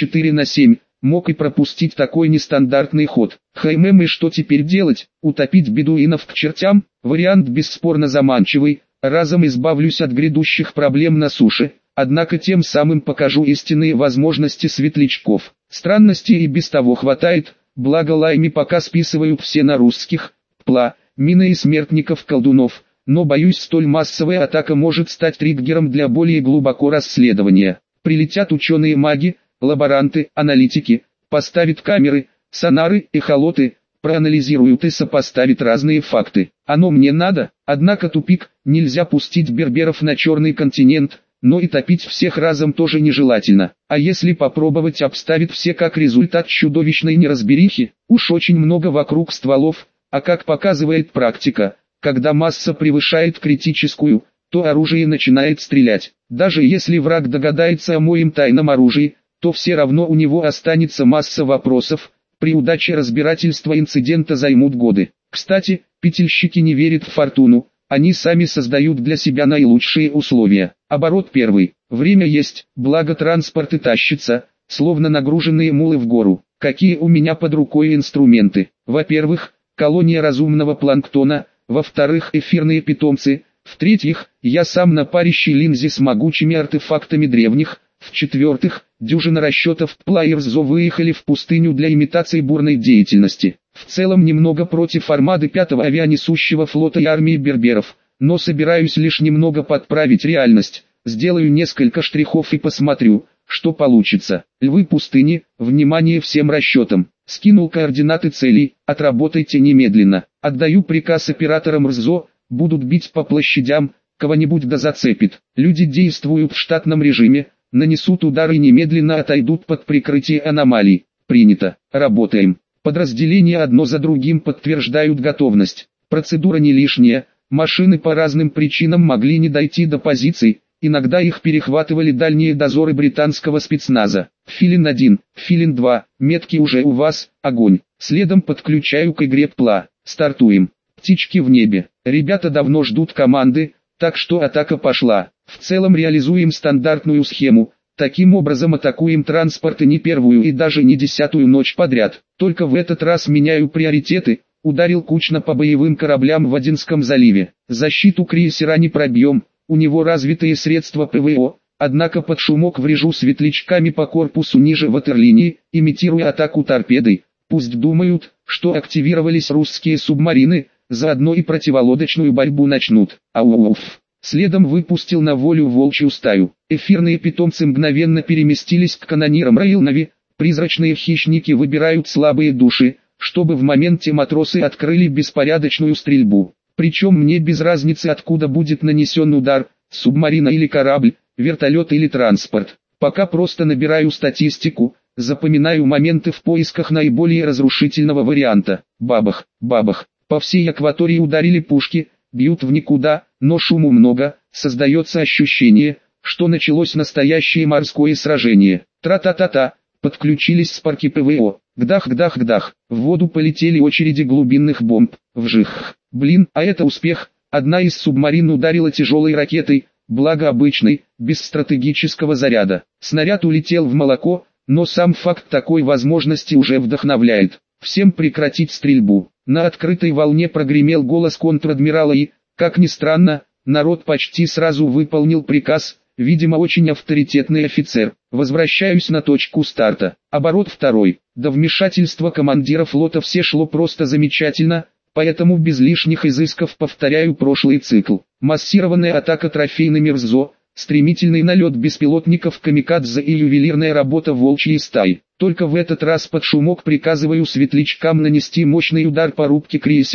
24/7, мог и пропустить такой нестандартный ход. И что теперь делать? Утопить бедуинов к чертям? Вариант бесспорно заманчивый, разом избавлюсь от грядущих проблем на суше, однако тем самым покажу истинные возможности светлячков. Странностей и без того хватает. Благо лайми пока списывают все на русских, пла, мины и смертников-колдунов, но боюсь, столь массовая атака может стать триггером для более глубокого расследования. Прилетят ученые-маги, лаборанты, аналитики, поставят камеры, сонары, эхолоты, проанализируют и сопоставят разные факты. Оно мне надо, однако тупик, нельзя пустить берберов на черный континент, но и топить всех разом тоже нежелательно. А если попробовать, обставить все как результат чудовищной неразберихи? Уж очень много вокруг стволов, а как показывает практика, когда масса превышает критическую, то оружие начинает стрелять. Даже если враг догадается о моем тайном оружии, то все равно у него останется масса вопросов, при удаче разбирательства инцидента займут годы. Кстати, петельщики не верят в фортуну. Они сами создают для себя наилучшие условия. Оборот первый. Время есть, благо транспорт и тащится, словно нагруженные мулы в гору. Какие у меня под рукой инструменты? Во-первых, колония разумного планктона, во-вторых, эфирные питомцы, в-третьих, я сам на парящей линзе с могучими артефактами древних, в-четвертых, дюжина расчетов Плайерзо выехали в пустыню для имитации бурной деятельности. В целом немного против армады 5-го авианесущего флота и армии берберов, но собираюсь лишь немного подправить реальность, сделаю несколько штрихов и посмотрю, что получится. Львы пустыни, внимание всем расчетам. Скинул координаты целей, отработайте немедленно. Отдаю приказ операторам РЗО, будут бить по площадям, кого-нибудь да зацепит. Люди действуют в штатном режиме, нанесут удар и немедленно отойдут под прикрытие аномалий. Принято. Работаем. Подразделения одно за другим подтверждают готовность. Процедура не лишняя, машины по разным причинам могли не дойти до позиций, иногда их перехватывали дальние дозоры британского спецназа. Филин-1, Филин-2, метки уже у вас, огонь. Следом подключаю к игре ПЛА. Стартуем. Птички в небе. Ребята давно ждут команды, так что атака пошла. В целом реализуем стандартную схему. Таким образом атакуем транспорты не первую и даже не 10-ю ночь подряд. Только в этот раз меняю приоритеты, ударил кучно по боевым кораблям в Аденском заливе. Защиту крейсера не пробьем, у него развитые средства ПВО, однако под шумок врежу светлячками по корпусу ниже ватерлинии, имитируя атаку торпедой. Пусть думают, что активировались русские субмарины, заодно и противолодочную борьбу начнут. Ауф. Следом выпустил на волю волчью стаю. Эфирные питомцы мгновенно переместились к канонирам Рейлнави. Призрачные хищники выбирают слабые души, чтобы в моменте матросы открыли беспорядочную стрельбу. Причем мне без разницы, откуда будет нанесен удар, субмарина или корабль, вертолет или транспорт. Пока просто набираю статистику, запоминаю моменты в поисках наиболее разрушительного варианта. Бабах, бабах. По всей акватории ударили пушки, бьют в никуда, но шуму много, создается ощущение, что началось настоящее морское сражение. Тра-та-та-та, подключились спарки ПВО. Гдах-гдах-гдах, в воду полетели очереди глубинных бомб. Вжих. Блин, а это успех. Одна из субмарин ударила тяжелой ракетой, благо обычной, без стратегического заряда. Снаряд улетел в молоко, но сам факт такой возможности уже вдохновляет. Всем прекратить стрельбу. На открытой волне прогремел голос контр-адмирала и, как ни странно, народ почти сразу выполнил приказ, видимо очень авторитетный офицер. Возвращаюсь на точку старта. Оборот второй. До вмешательства командира флота все шло просто замечательно, поэтому без лишних изысков повторяю прошлый цикл. Массированная атака трофейными РЗО, стремительный налет беспилотников камикадзе и ювелирная работа волчьей стаи. Только в этот раз под шумок приказываю светлячкам нанести мощный удар по рубке крейсера.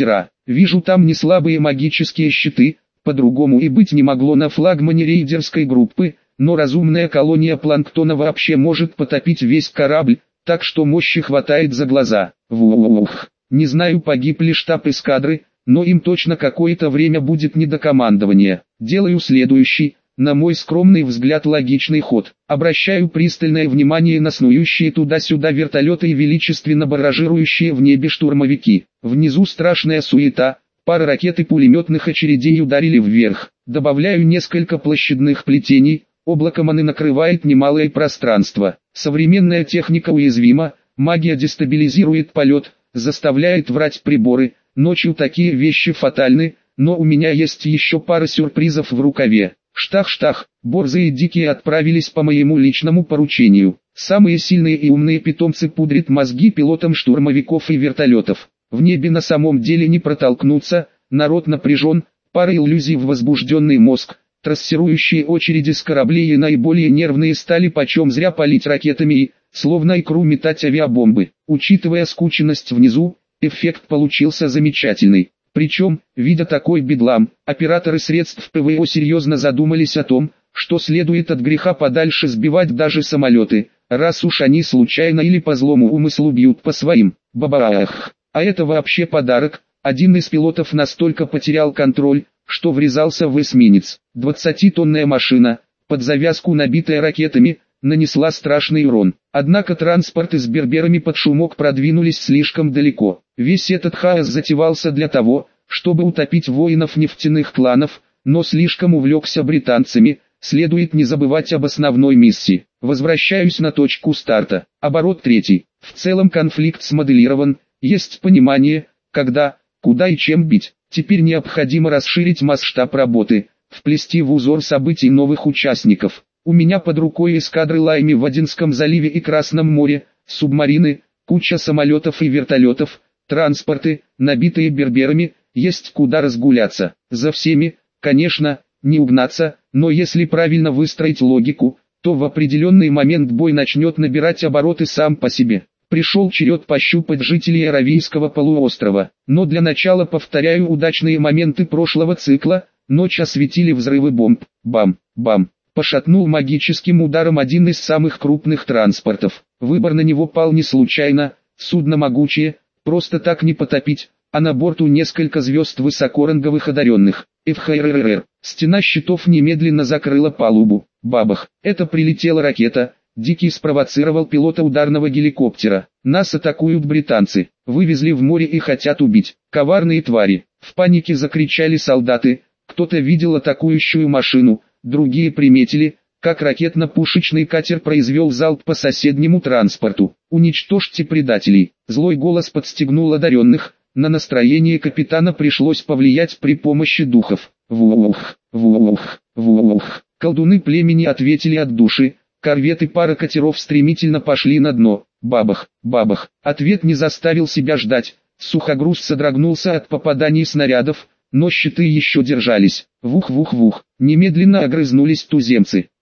Вижу там не слабые магические щиты, по-другому и быть не могло на флагмане рейдерской группы, но разумная колония планктона вообще может потопить весь корабль, так что мощи хватает за глаза. Вух. Не знаю, погиб ли штаб эскадры, но им точно какое-то время будет не до командования. Делаю следующий, на мой скромный взгляд, логичный ход. Обращаю пристальное внимание на снующие туда-сюда вертолеты и величественно баражирующие в небе штурмовики. Внизу страшная суета, пара ракет и пулеметных очередей ударили вверх. Добавляю несколько площадных плетений, облаком они накрывает немалое пространство. Современная техника уязвима, магия дестабилизирует полет, заставляет врать приборы. Ночью такие вещи фатальны, но у меня есть еще пара сюрпризов в рукаве. Штах-штах, борзые дикие отправились по моему личному поручению. Самые сильные и умные питомцы пудрят мозги пилотам штурмовиков и вертолетов. В небе на самом деле не протолкнуться, народ напряжен, пара иллюзий в возбужденный мозг. Трассирующие очереди с кораблей и наиболее нервные стали почем зря палить ракетами и, словно икру, метать авиабомбы. Учитывая скученность внизу, эффект получился замечательный. Причем, видя такой бедлам, операторы средств ПВО серьезно задумались о том, что следует от греха подальше сбивать даже самолеты, раз уж они случайно или по злому умыслу бьют по своим. Бабах! А это вообще подарок. Один из пилотов настолько потерял контроль, что врезался в эсминец. 20-тонная машина, под завязку набитая ракетами, нанесла страшный урон. Однако транспорты с берберами под шумок продвинулись слишком далеко. Весь этот хаос затевался для того, чтобы утопить воинов нефтяных кланов, но слишком увлекся британцами. Следует не забывать об основной миссии. Возвращаюсь на точку старта. Оборот 3. В целом конфликт смоделирован, есть понимание, когда, куда и чем бить. Теперь необходимо расширить масштаб работы, вплести в узор событий новых участников. У меня под рукой эскадры Лайми в Аденском заливе и Красном море, субмарины, куча самолетов и вертолетов, транспорты, набитые берберами, есть куда разгуляться. За всеми, конечно, не угнаться, но если правильно выстроить логику, то в определенный момент бой начнет набирать обороты сам по себе. Пришел черед пощупать жителей Аравийского полуострова, но для начала повторяю удачные моменты прошлого цикла. Ночь осветили взрывы бомб, бам-бам. Пошатнул магическим ударом один из самых крупных транспортов. Выбор на него пал не случайно, судно могучее, просто так не потопить, а на борту несколько звезд высокоранговых одаренных. ФХРРР. Стена щитов немедленно закрыла палубу. Бабах. Это прилетела ракета. Дикий спровоцировал пилота ударного геликоптера. Нас атакуют британцы. Вывезли в море и хотят убить. Коварные твари. В панике закричали солдаты. Кто-то видел атакующую машину. Другие приметили, как ракетно-пушечный катер произвел залп по соседнему транспорту. «Уничтожьте предателей!» Злой голос подстегнул одаренных. На настроение капитана пришлось повлиять при помощи духов. Вух, вух, вух. Колдуны племени ответили от души. Корвет и пара катеров стремительно пошли на дно. Бабах, бабах. Ответ не заставил себя ждать. Сухогруз содрогнулся от попаданий снарядов, но щиты еще держались. Вух-вух-вух. Немедленно огрызнулись туземцы.